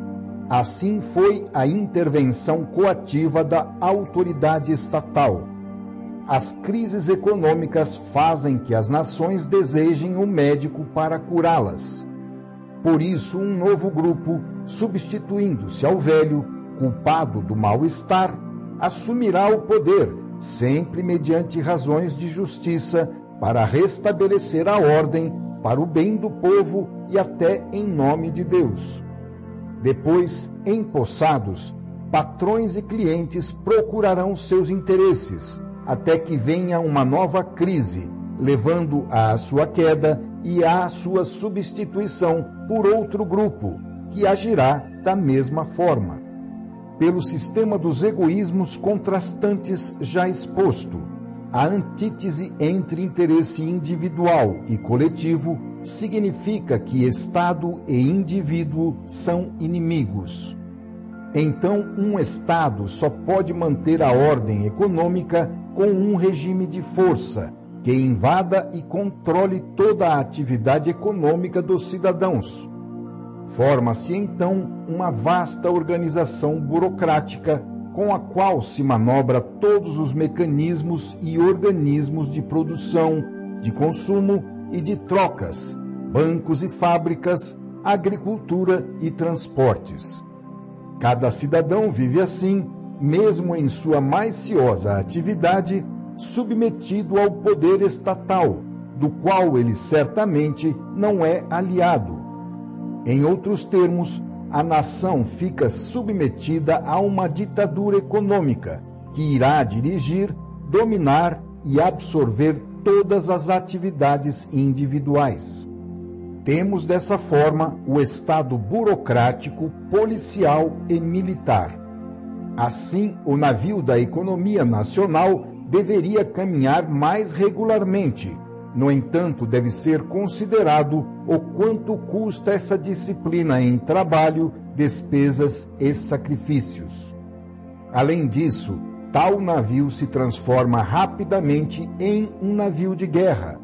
Assim foi a intervenção coativa da autoridade estatal. As crises econômicas fazem que as nações desejem um médico para curá-las. Por isso, um novo grupo, substituindo-se ao velho, culpado do mal-estar, assumirá o poder, sempre mediante razões de justiça, para restabelecer a ordem, para o bem do povo e até em nome de Deus. Depois, empossados, patrões e clientes procurarão seus interesses, até que venha uma nova crise, levando à sua queda e à sua substituição por outro grupo, que agirá da mesma forma. Pelo sistema dos egoísmos contrastantes já exposto, a antítese entre interesse individual e coletivo significa que Estado e indivíduo são inimigos. Então, um Estado só pode manter a ordem econômica com um regime de força, que invada e controle toda a atividade econômica dos cidadãos. Forma-se, então, uma vasta organização burocrática com a qual se manobra todos os mecanismos e organismos de produção, de consumo e de trocas, bancos e fábricas, agricultura e transportes. Cada cidadão vive assim, mesmo em sua mais ciosa atividade, submetido ao poder estatal, do qual ele certamente não é aliado. Em outros termos, a nação fica submetida a uma ditadura econômica, que irá dirigir, dominar e absorver todas as atividades individuais. Temos dessa forma o Estado burocrático, policial e militar. Assim, o navio da economia nacional deveria caminhar mais regularmente. No entanto, deve ser considerado o quanto custa essa disciplina em trabalho, despesas e sacrifícios. Além disso, tal navio se transforma rapidamente em um navio de guerra.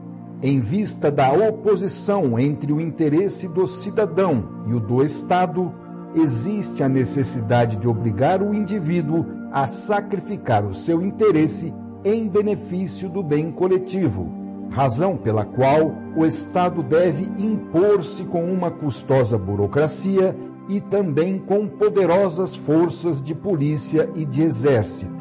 Em vista da oposição entre o interesse do cidadão e o do Estado, existe a necessidade de obrigar o indivíduo a sacrificar o seu interesse em benefício do bem coletivo, razão pela qual o Estado deve impor-se com uma custosa burocracia e também com poderosas forças de polícia e de exército.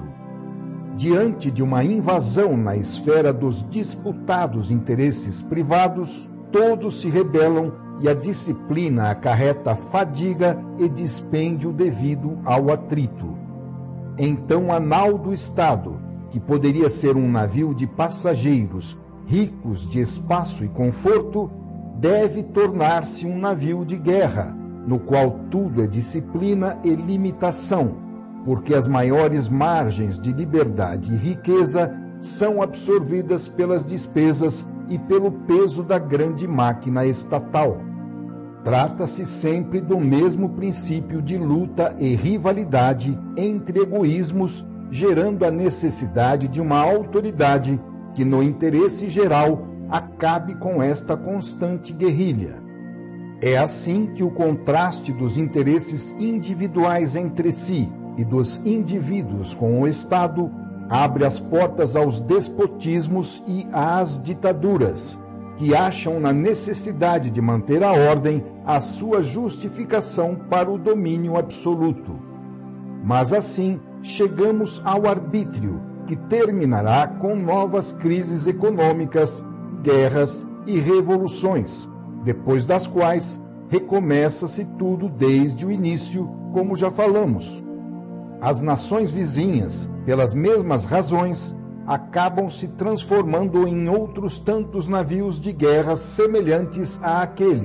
Diante de uma invasão na esfera dos disputados interesses privados, todos se rebelam e a disciplina acarreta fadiga e dispêndio devido ao atrito. Então a nau do Estado, que poderia ser um navio de passageiros ricos de espaço e conforto, deve tornar-se um navio de guerra, no qual tudo é disciplina e limitação, porque as maiores margens de liberdade e riqueza são absorvidas pelas despesas e pelo peso da grande máquina estatal. Trata-se sempre do mesmo princípio de luta e rivalidade entre egoísmos, gerando a necessidade de uma autoridade que, no interesse geral, acabe com esta constante guerrilha. É assim que o contraste dos interesses individuais entre si e dos indivíduos com o Estado abre as portas aos despotismos e às ditaduras, que acham na necessidade de manter a ordem a sua justificação para o domínio absoluto. Mas assim chegamos ao arbítrio, que terminará com novas crises econômicas, guerras e revoluções, depois das quais recomeça-se tudo desde o início, como já falamos. As nações vizinhas, pelas mesmas razões, acabam se transformando em outros tantos navios de guerra semelhantes àquele,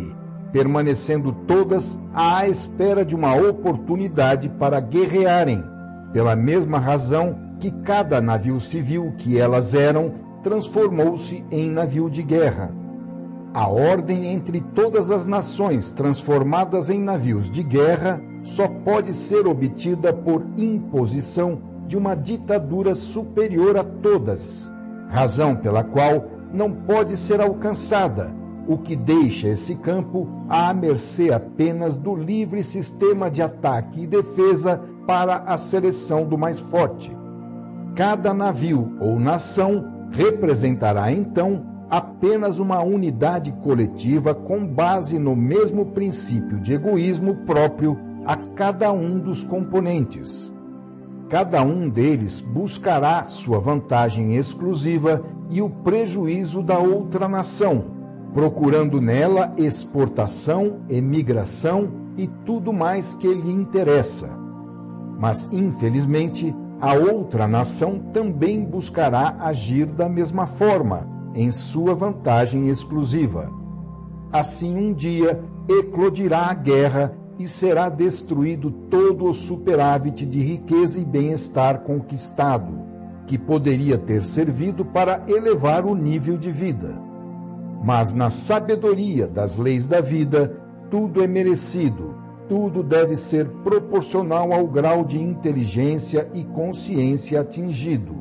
permanecendo todas à espera de uma oportunidade para guerrearem, pela mesma razão que cada navio civil que elas eram transformou-se em navio de guerra. A ordem entre todas as nações transformadas em navios de guerra só pode ser obtida por imposição de uma ditadura superior a todas, razão pela qual não pode ser alcançada, o que deixa esse campo à mercê apenas do livre sistema de ataque e defesa para a seleção do mais forte. Cada navio ou nação representará então apenas uma unidade coletiva com base no mesmo princípio de egoísmo próprio a cada um dos componentes. Cada um deles buscará sua vantagem exclusiva e o prejuízo da outra nação, procurando nela exportação, emigração e tudo mais que lhe interessa. Mas, infelizmente, a outra nação também buscará agir da mesma forma, em sua vantagem exclusiva. Assim, um dia, eclodirá a guerra e será destruído todo o superávit de riqueza e bem-estar conquistado, que poderia ter servido para elevar o nível de vida. Mas na sabedoria das leis da vida, tudo é merecido, tudo deve ser proporcional ao grau de inteligência e consciência atingido.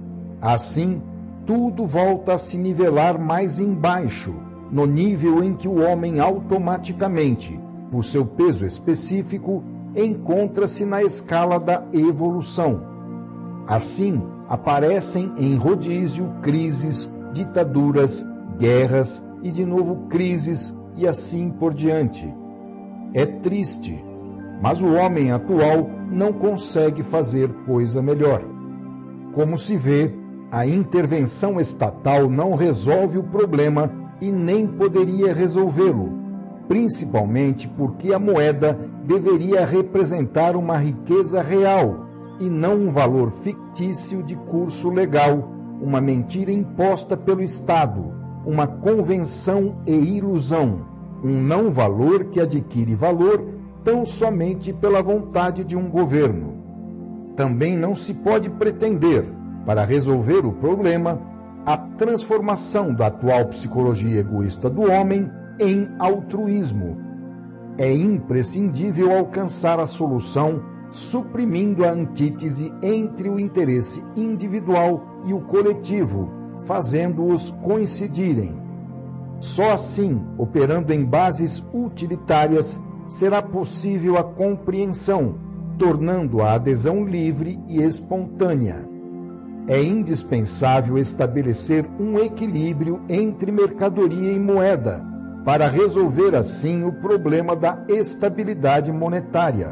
Assim, tudo volta a se nivelar mais embaixo, no nível em que o homem automaticamente, por seu peso específico, encontra-se na escala da evolução. Assim, aparecem em rodízio crises, ditaduras, guerras e de novo crises e assim por diante. É triste, mas o homem atual não consegue fazer coisa melhor. Como se vê, a intervenção estatal não resolve o problema e nem poderia resolvê-lo, principalmente porque a moeda deveria representar uma riqueza real e não um valor fictício de curso legal, uma mentira imposta pelo Estado, uma convenção e ilusão, um não-valor que adquire valor tão somente pela vontade de um governo. Também não se pode pretender, para resolver o problema, a transformação da atual psicologia egoísta do homem em altruísmo. É imprescindível alcançar a solução suprimindo a antítese entre o interesse individual e o coletivo, fazendo-os coincidirem. Só assim, operando em bases utilitárias, será possível a compreensão, tornando a adesão livre e espontânea. É indispensável estabelecer um equilíbrio entre mercadoria e moeda, para resolver assim o problema da estabilidade monetária.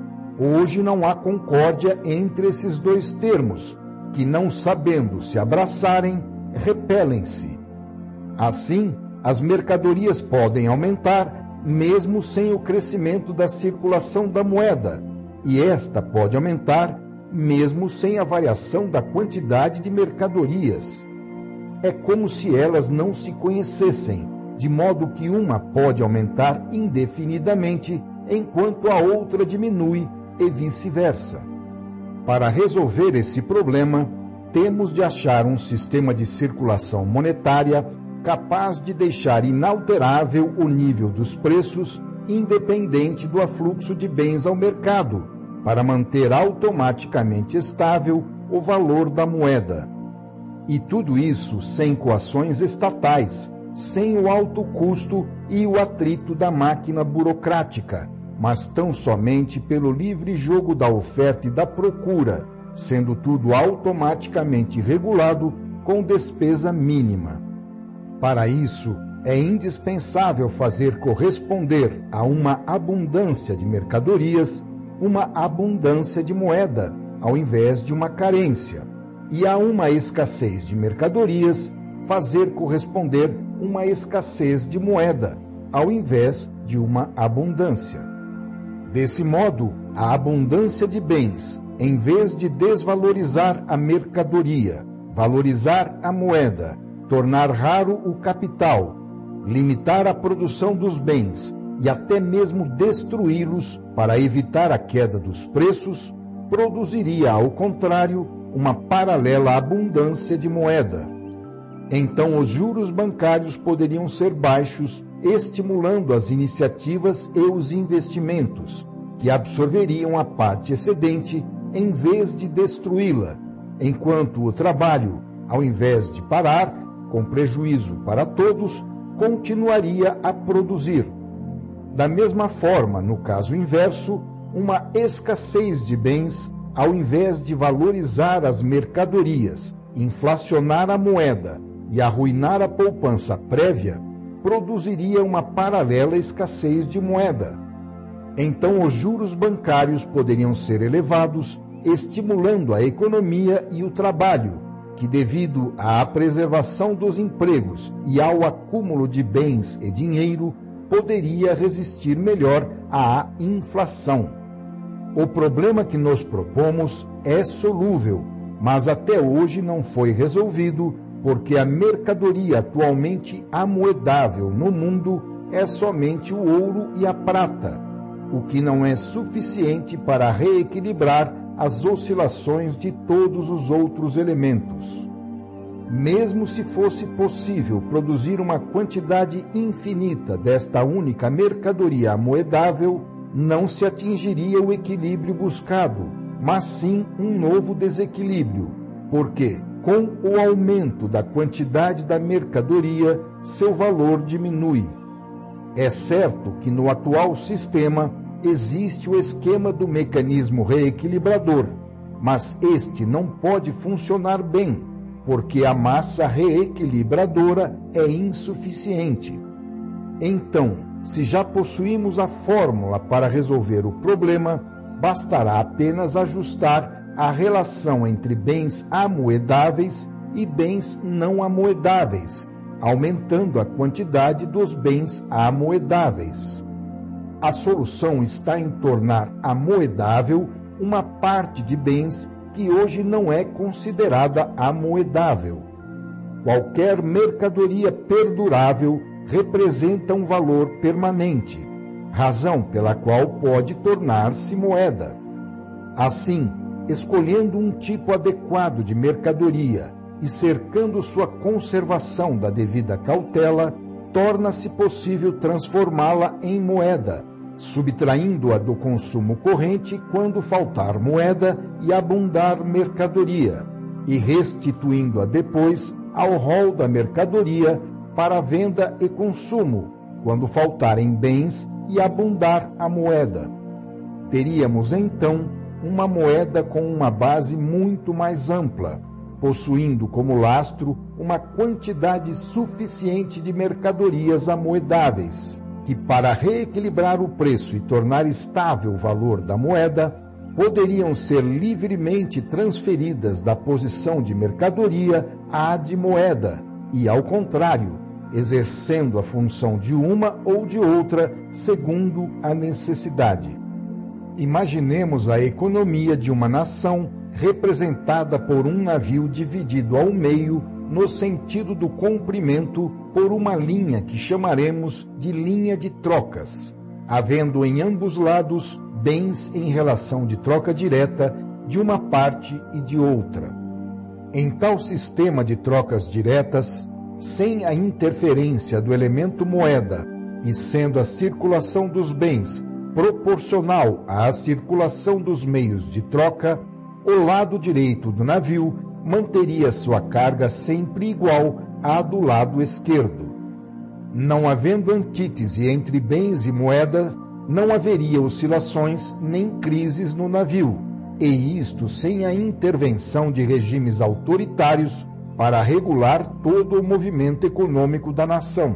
Hoje não há concórdia entre esses dois termos, que, não sabendo se abraçarem, repelem-se. Assim, as mercadorias podem aumentar, mesmo sem o crescimento da circulação da moeda, e esta pode aumentar, mesmo sem a variação da quantidade de mercadorias. É como se elas não se conhecessem, de modo que uma pode aumentar indefinidamente, enquanto a outra diminui, e vice-versa. Para resolver esse problema, temos de achar um sistema de circulação monetária capaz de deixar inalterável o nível dos preços, independente do afluxo de bens ao mercado, para manter automaticamente estável o valor da moeda. E tudo isso sem coações estatais, sem o alto custo e o atrito da máquina burocrática, mas tão somente pelo livre jogo da oferta e da procura, sendo tudo automaticamente regulado com despesa mínima. Para isso, é indispensável fazer corresponder a uma abundância de mercadorias uma abundância de moeda, ao invés de uma carência, e a uma escassez de mercadorias, fazer corresponder uma escassez de moeda, ao invés de uma abundância. Desse modo, a abundância de bens, em vez de desvalorizar a mercadoria, valorizar a moeda, tornar raro o capital, limitar a produção dos bens e até mesmo destruí-los para evitar a queda dos preços, produziria, ao contrário, uma paralela abundância de moeda. Então, os juros bancários poderiam ser baixos, estimulando as iniciativas e os investimentos, que absorveriam a parte excedente em vez de destruí-la, enquanto o trabalho, ao invés de parar, com prejuízo para todos, continuaria a produzir. Da mesma forma, no caso inverso, uma escassez de bens, ao invés de valorizar as mercadorias, inflacionar a moeda e arruinar a poupança prévia, produziria uma paralela escassez de moeda. Então, os juros bancários poderiam ser elevados, estimulando a economia e o trabalho, que, devido à preservação dos empregos e ao acúmulo de bens e dinheiro, poderia resistir melhor à inflação. O problema que nos propomos é solúvel, mas até hoje não foi resolvido, porque a mercadoria atualmente amoedável no mundo é somente o ouro e a prata, o que não é suficiente para reequilibrar as oscilações de todos os outros elementos. Mesmo se fosse possível produzir uma quantidade infinita desta única mercadoria amoedável, não se atingiria o equilíbrio buscado, mas sim um novo desequilíbrio, porque, com o aumento da quantidade da mercadoria, seu valor diminui. É certo que no atual sistema existe o esquema do mecanismo reequilibrador, mas este não pode funcionar bem, porque a massa reequilibradora é insuficiente. Então, se já possuímos a fórmula para resolver o problema, bastará apenas ajustar a relação entre bens amoedáveis e bens não amoedáveis, aumentando a quantidade dos bens amoedáveis. A solução está em tornar amoedável uma parte de bens que hoje não é considerada amoedável. Qualquer mercadoria perdurável representa um valor permanente, razão pela qual pode tornar-se moeda. Assim, escolhendo um tipo adequado de mercadoria e cercando sua conservação da devida cautela, torna-se possível transformá-la em moeda, subtraindo-a do consumo corrente quando faltar moeda e abundar mercadoria, e restituindo-a depois ao rol da mercadoria para venda e consumo, quando faltarem bens e abundar a moeda. Teríamos então uma moeda com uma base muito mais ampla, possuindo como lastro uma quantidade suficiente de mercadorias amoedáveis, que, para reequilibrar o preço e tornar estável o valor da moeda, poderiam ser livremente transferidas da posição de mercadoria à de moeda e, ao contrário, exercendo a função de uma ou de outra segundo a necessidade. Imaginemos a economia de uma nação representada por um navio dividido ao meio no sentido do comprimento por uma linha que chamaremos de linha de trocas, havendo em ambos lados bens em relação de troca direta de uma parte e de outra. Em tal sistema de trocas diretas, sem a interferência do elemento moeda e sendo a circulação dos bens proporcional à circulação dos meios de troca, o lado direito do navio manteria sua carga sempre igual à do lado esquerdo. Não havendo antítese entre bens e moeda, não haveria oscilações nem crises no navio, e isto sem a intervenção de regimes autoritários para regular todo o movimento econômico da nação.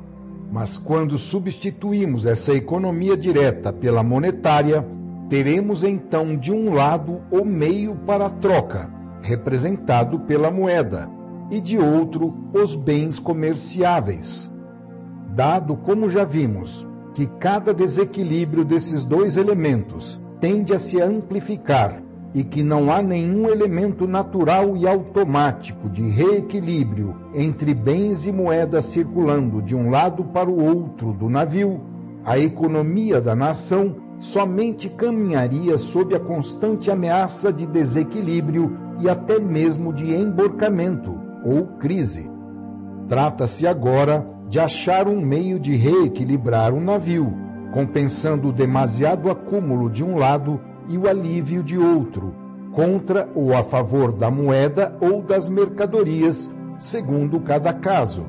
Mas quando substituímos essa economia direta pela monetária, teremos então de um lado o meio para a troca, representado pela moeda, e de outro os bens comerciáveis. Dado, como já vimos, que cada desequilíbrio desses dois elementos tende a se amplificar e que não há nenhum elemento natural e automático de reequilíbrio entre bens e moedas circulando de um lado para o outro do navio, a economia da nação somente caminharia sob a constante ameaça de desequilíbrio e até mesmo de emborcamento ou crise. Trata-se agora de achar um meio de reequilibrar o navio, compensando o demasiado acúmulo de um lado e o alívio de outro, contra ou a favor da moeda ou das mercadorias, segundo cada caso.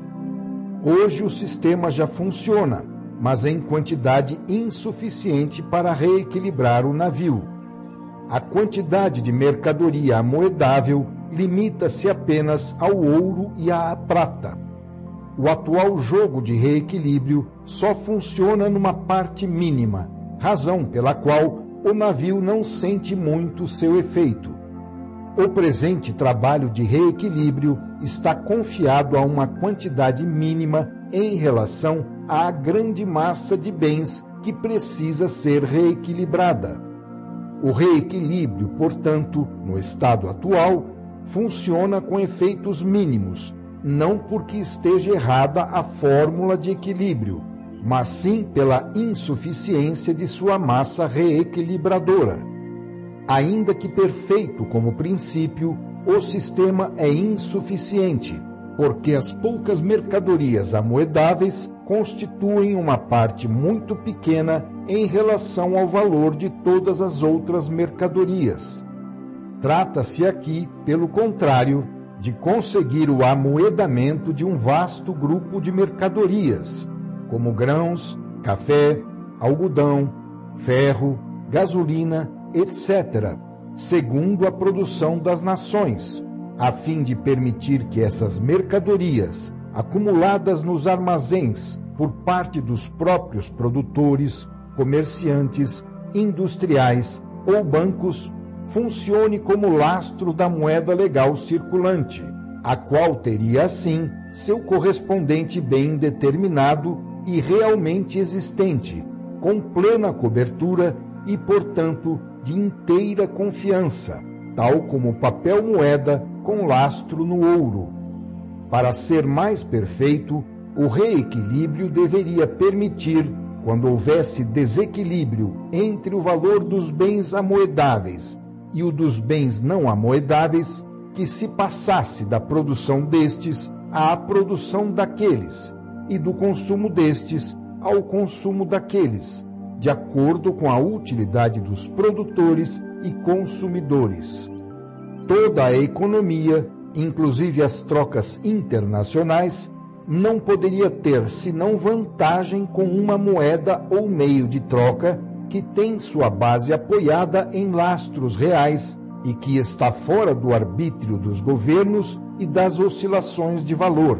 Hoje o sistema já funciona, mas em quantidade insuficiente para reequilibrar o navio. A quantidade de mercadoria amoedável limita-se apenas ao ouro e à prata. O atual jogo de reequilíbrio só funciona numa parte mínima, razão pela qual o navio não sente muito seu efeito. O presente trabalho de reequilíbrio está confiado a uma quantidade mínima em relação à grande massa de bens que precisa ser reequilibrada. O reequilíbrio, portanto, no estado atual, funciona com efeitos mínimos, não porque esteja errada a fórmula de equilíbrio, mas sim pela insuficiência de sua massa reequilibradora. Ainda que perfeito como princípio, o sistema é insuficiente, porque as poucas mercadorias amoedáveis constituem uma parte muito pequena em relação ao valor de todas as outras mercadorias. Trata-se aqui, pelo contrário, de conseguir o amoedamento de um vasto grupo de mercadorias, como grãos, café, algodão, ferro, gasolina, etc., segundo a produção das nações, a fim de permitir que essas mercadorias, acumuladas nos armazéns por parte dos próprios produtores, comerciantes, industriais ou bancos, funcione como lastro da moeda legal circulante, a qual teria, assim, seu correspondente bem determinado e realmente existente, com plena cobertura e, portanto, de inteira confiança, tal como o papel moeda com lastro no ouro. Para ser mais perfeito, o reequilíbrio deveria permitir, quando houvesse desequilíbrio entre o valor dos bens amoedáveis e o dos bens não amoedáveis, que se passasse da produção destes à produção daqueles, e do consumo destes ao consumo daqueles, de acordo com a utilidade dos produtores e consumidores. Toda a economia, inclusive as trocas internacionais, não poderia ter senão vantagem com uma moeda ou meio de troca que tem sua base apoiada em lastros reais e que está fora do arbítrio dos governos e das oscilações de valor.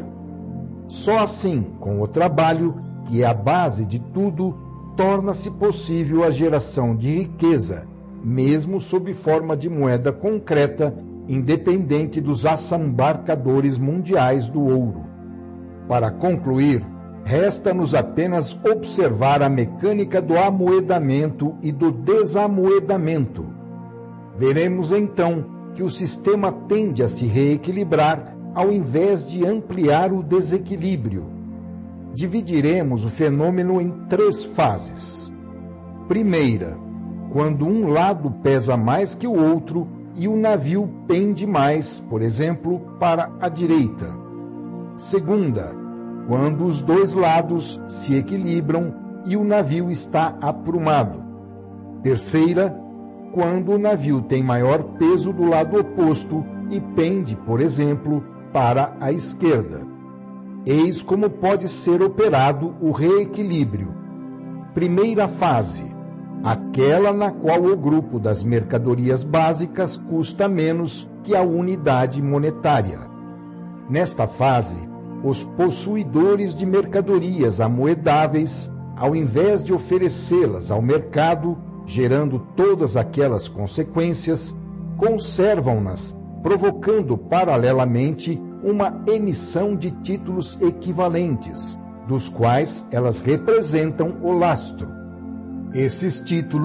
Só assim, com o trabalho, que é a base de tudo, torna-se possível a geração de riqueza, mesmo sob forma de moeda concreta, independente dos assambarcadores mundiais do ouro. Para concluir, resta-nos apenas observar a mecânica do amoedamento e do desamoedamento. Veremos então que o sistema tende a se reequilibrar ao invés de ampliar o desequilíbrio. Dividiremos o fenômeno em 3 fases. Primeira, quando um lado pesa mais que o outro e o navio pende mais, por exemplo, para a direita. Segunda, quando os 2 lados se equilibram e o navio está aprumado. Terceira, quando o navio tem maior peso do lado oposto e pende, por exemplo, para a esquerda. Eis como pode ser operado o reequilíbrio. Primeira fase, aquela na qual o grupo das mercadorias básicas custa menos que a unidade monetária. Nesta fase, os possuidores de mercadorias amoedáveis, ao invés de oferecê-las ao mercado, gerando todas aquelas consequências, conservam-nas, provocando paralelamente uma emissão de títulos equivalentes, dos quais elas representam o lastro. Esses títulos,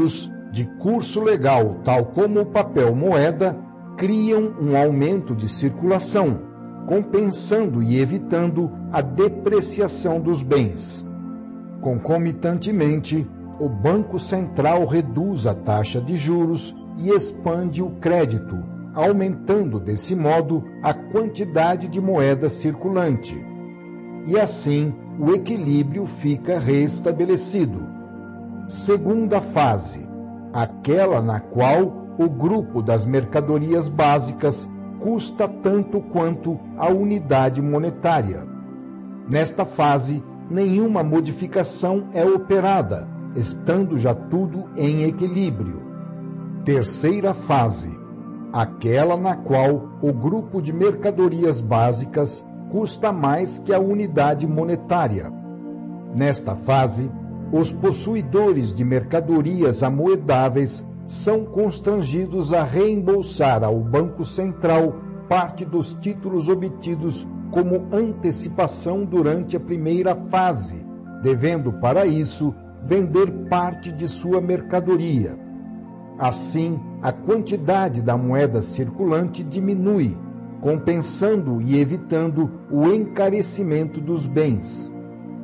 de curso legal, tal como o papel moeda, criam um aumento de circulação, compensando e evitando a depreciação dos bens. Concomitantemente, o Banco Central reduz a taxa de juros e expande o crédito, aumentando desse modo a quantidade de moeda circulante. E assim, o equilíbrio fica restabelecido. Segunda fase, aquela na qual o grupo das mercadorias básicas custa tanto quanto a unidade monetária. Nesta fase, nenhuma modificação é operada, estando já tudo em equilíbrio. Terceira fase, aquela na qual o grupo de mercadorias básicas custa mais que a unidade monetária. Nesta fase, os possuidores de mercadorias amoedáveis são constrangidos a reembolsar ao Banco Central parte dos títulos obtidos como antecipação durante a primeira fase, devendo para isso vender parte de sua mercadoria. Assim, a quantidade da moeda circulante diminui, compensando e evitando o encarecimento dos bens.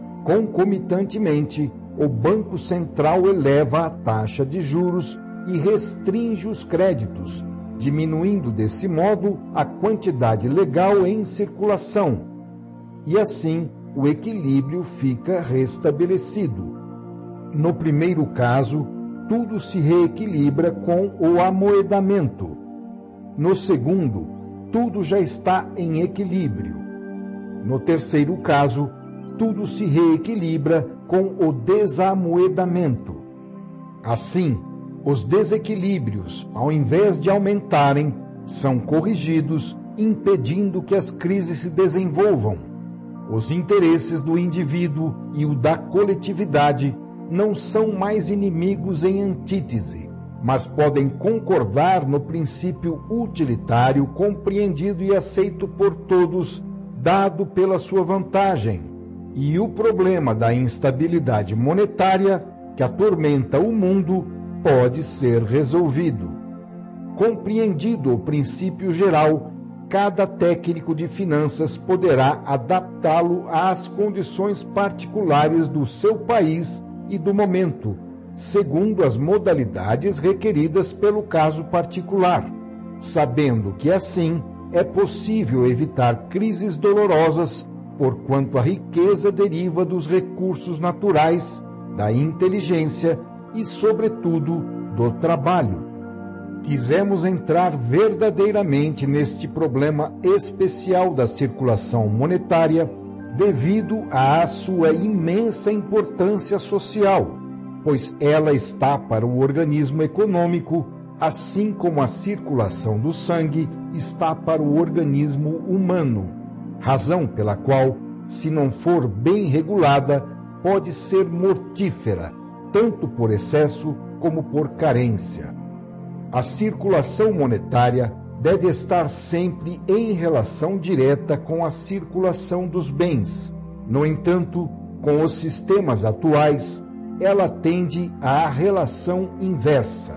Concomitantemente, o Banco Central eleva a taxa de juros e restringe os créditos, diminuindo desse modo a quantidade legal em circulação. E assim, o equilíbrio fica restabelecido. No primeiro caso, tudo se reequilibra com o amoedamento. No segundo, tudo já está em equilíbrio. No terceiro caso, tudo se reequilibra com o desamoedamento. Assim, os desequilíbrios, ao invés de aumentarem, são corrigidos, impedindo que as crises se desenvolvam. Os interesses do indivíduo e o da coletividade não são mais inimigos em antítese, mas podem concordar no princípio utilitário compreendido e aceito por todos, dado pela sua vantagem, e o problema da instabilidade monetária que atormenta o mundo pode ser resolvido. Compreendido o princípio geral, cada técnico de finanças poderá adaptá-lo às condições particulares do seu país e do momento, segundo as modalidades requeridas pelo caso particular, sabendo que assim é possível evitar crises dolorosas, porquanto a riqueza deriva dos recursos naturais, da inteligência e, sobretudo, do trabalho. Quisemos entrar verdadeiramente neste problema especial da circulação monetária devido à sua imensa importância social, pois ela está para o organismo econômico, assim como a circulação do sangue está para o organismo humano, razão pela qual, se não for bem regulada, pode ser mortífera, tanto por excesso como por carência. A circulação monetária deve estar sempre em relação direta com a circulação dos bens. No entanto, com os sistemas atuais, ela tende à relação inversa.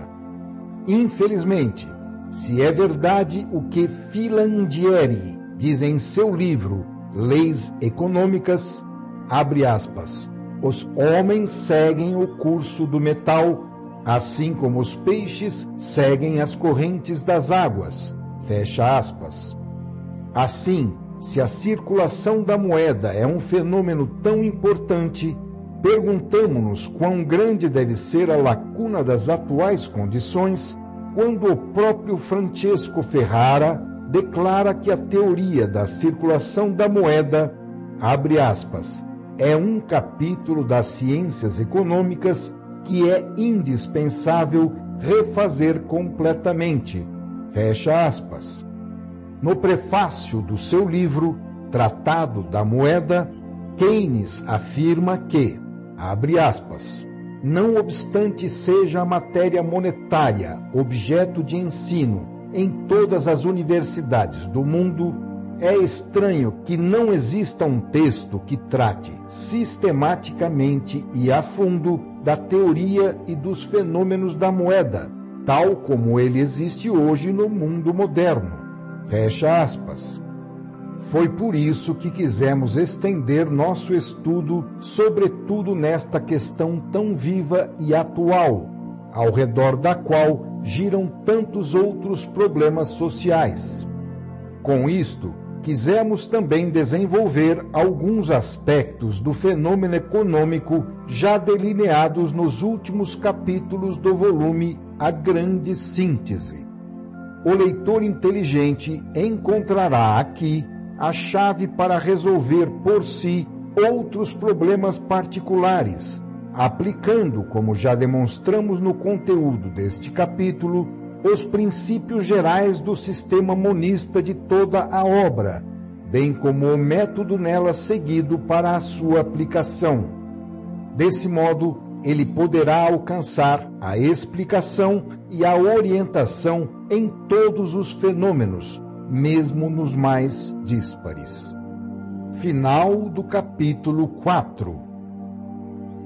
Infelizmente, se é verdade o que Filandieri diz em seu livro Leis Econômicas, abre aspas, os homens seguem o curso do metal, assim como os peixes seguem as correntes das águas, fecha aspas. Assim, se a circulação da moeda é um fenômeno tão importante, perguntamo-nos quão grande deve ser a lacuna das atuais condições quando o próprio Francesco Ferrara declara que a teoria da circulação da moeda, abre aspas, é um capítulo das ciências econômicas que é indispensável refazer completamente, fecha aspas. No prefácio do seu livro, Tratado da Moeda, Keynes afirma que, abre aspas, não obstante seja a matéria monetária objeto de ensino em todas as universidades do mundo, É estranho que não exista um texto que trate sistematicamente e a fundo da teoria e dos fenômenos da moeda, tal como ele existe hoje no mundo moderno. Fecha aspas. Foi por isso que quisemos estender nosso estudo, sobretudo nesta questão tão viva e atual, ao redor da qual giram tantos outros problemas sociais. Com isto, quisemos também desenvolver alguns aspectos do fenômeno econômico já delineados nos últimos capítulos do volume A Grande Síntese. O leitor inteligente encontrará aqui a chave para resolver por si outros problemas particulares, aplicando, como já demonstramos no conteúdo deste capítulo, os princípios gerais do sistema monista de toda a obra, bem como o método nela seguido para a sua aplicação. Desse modo, ele poderá alcançar a explicação e a orientação em todos os fenômenos, mesmo nos mais díspares. Final do capítulo 4.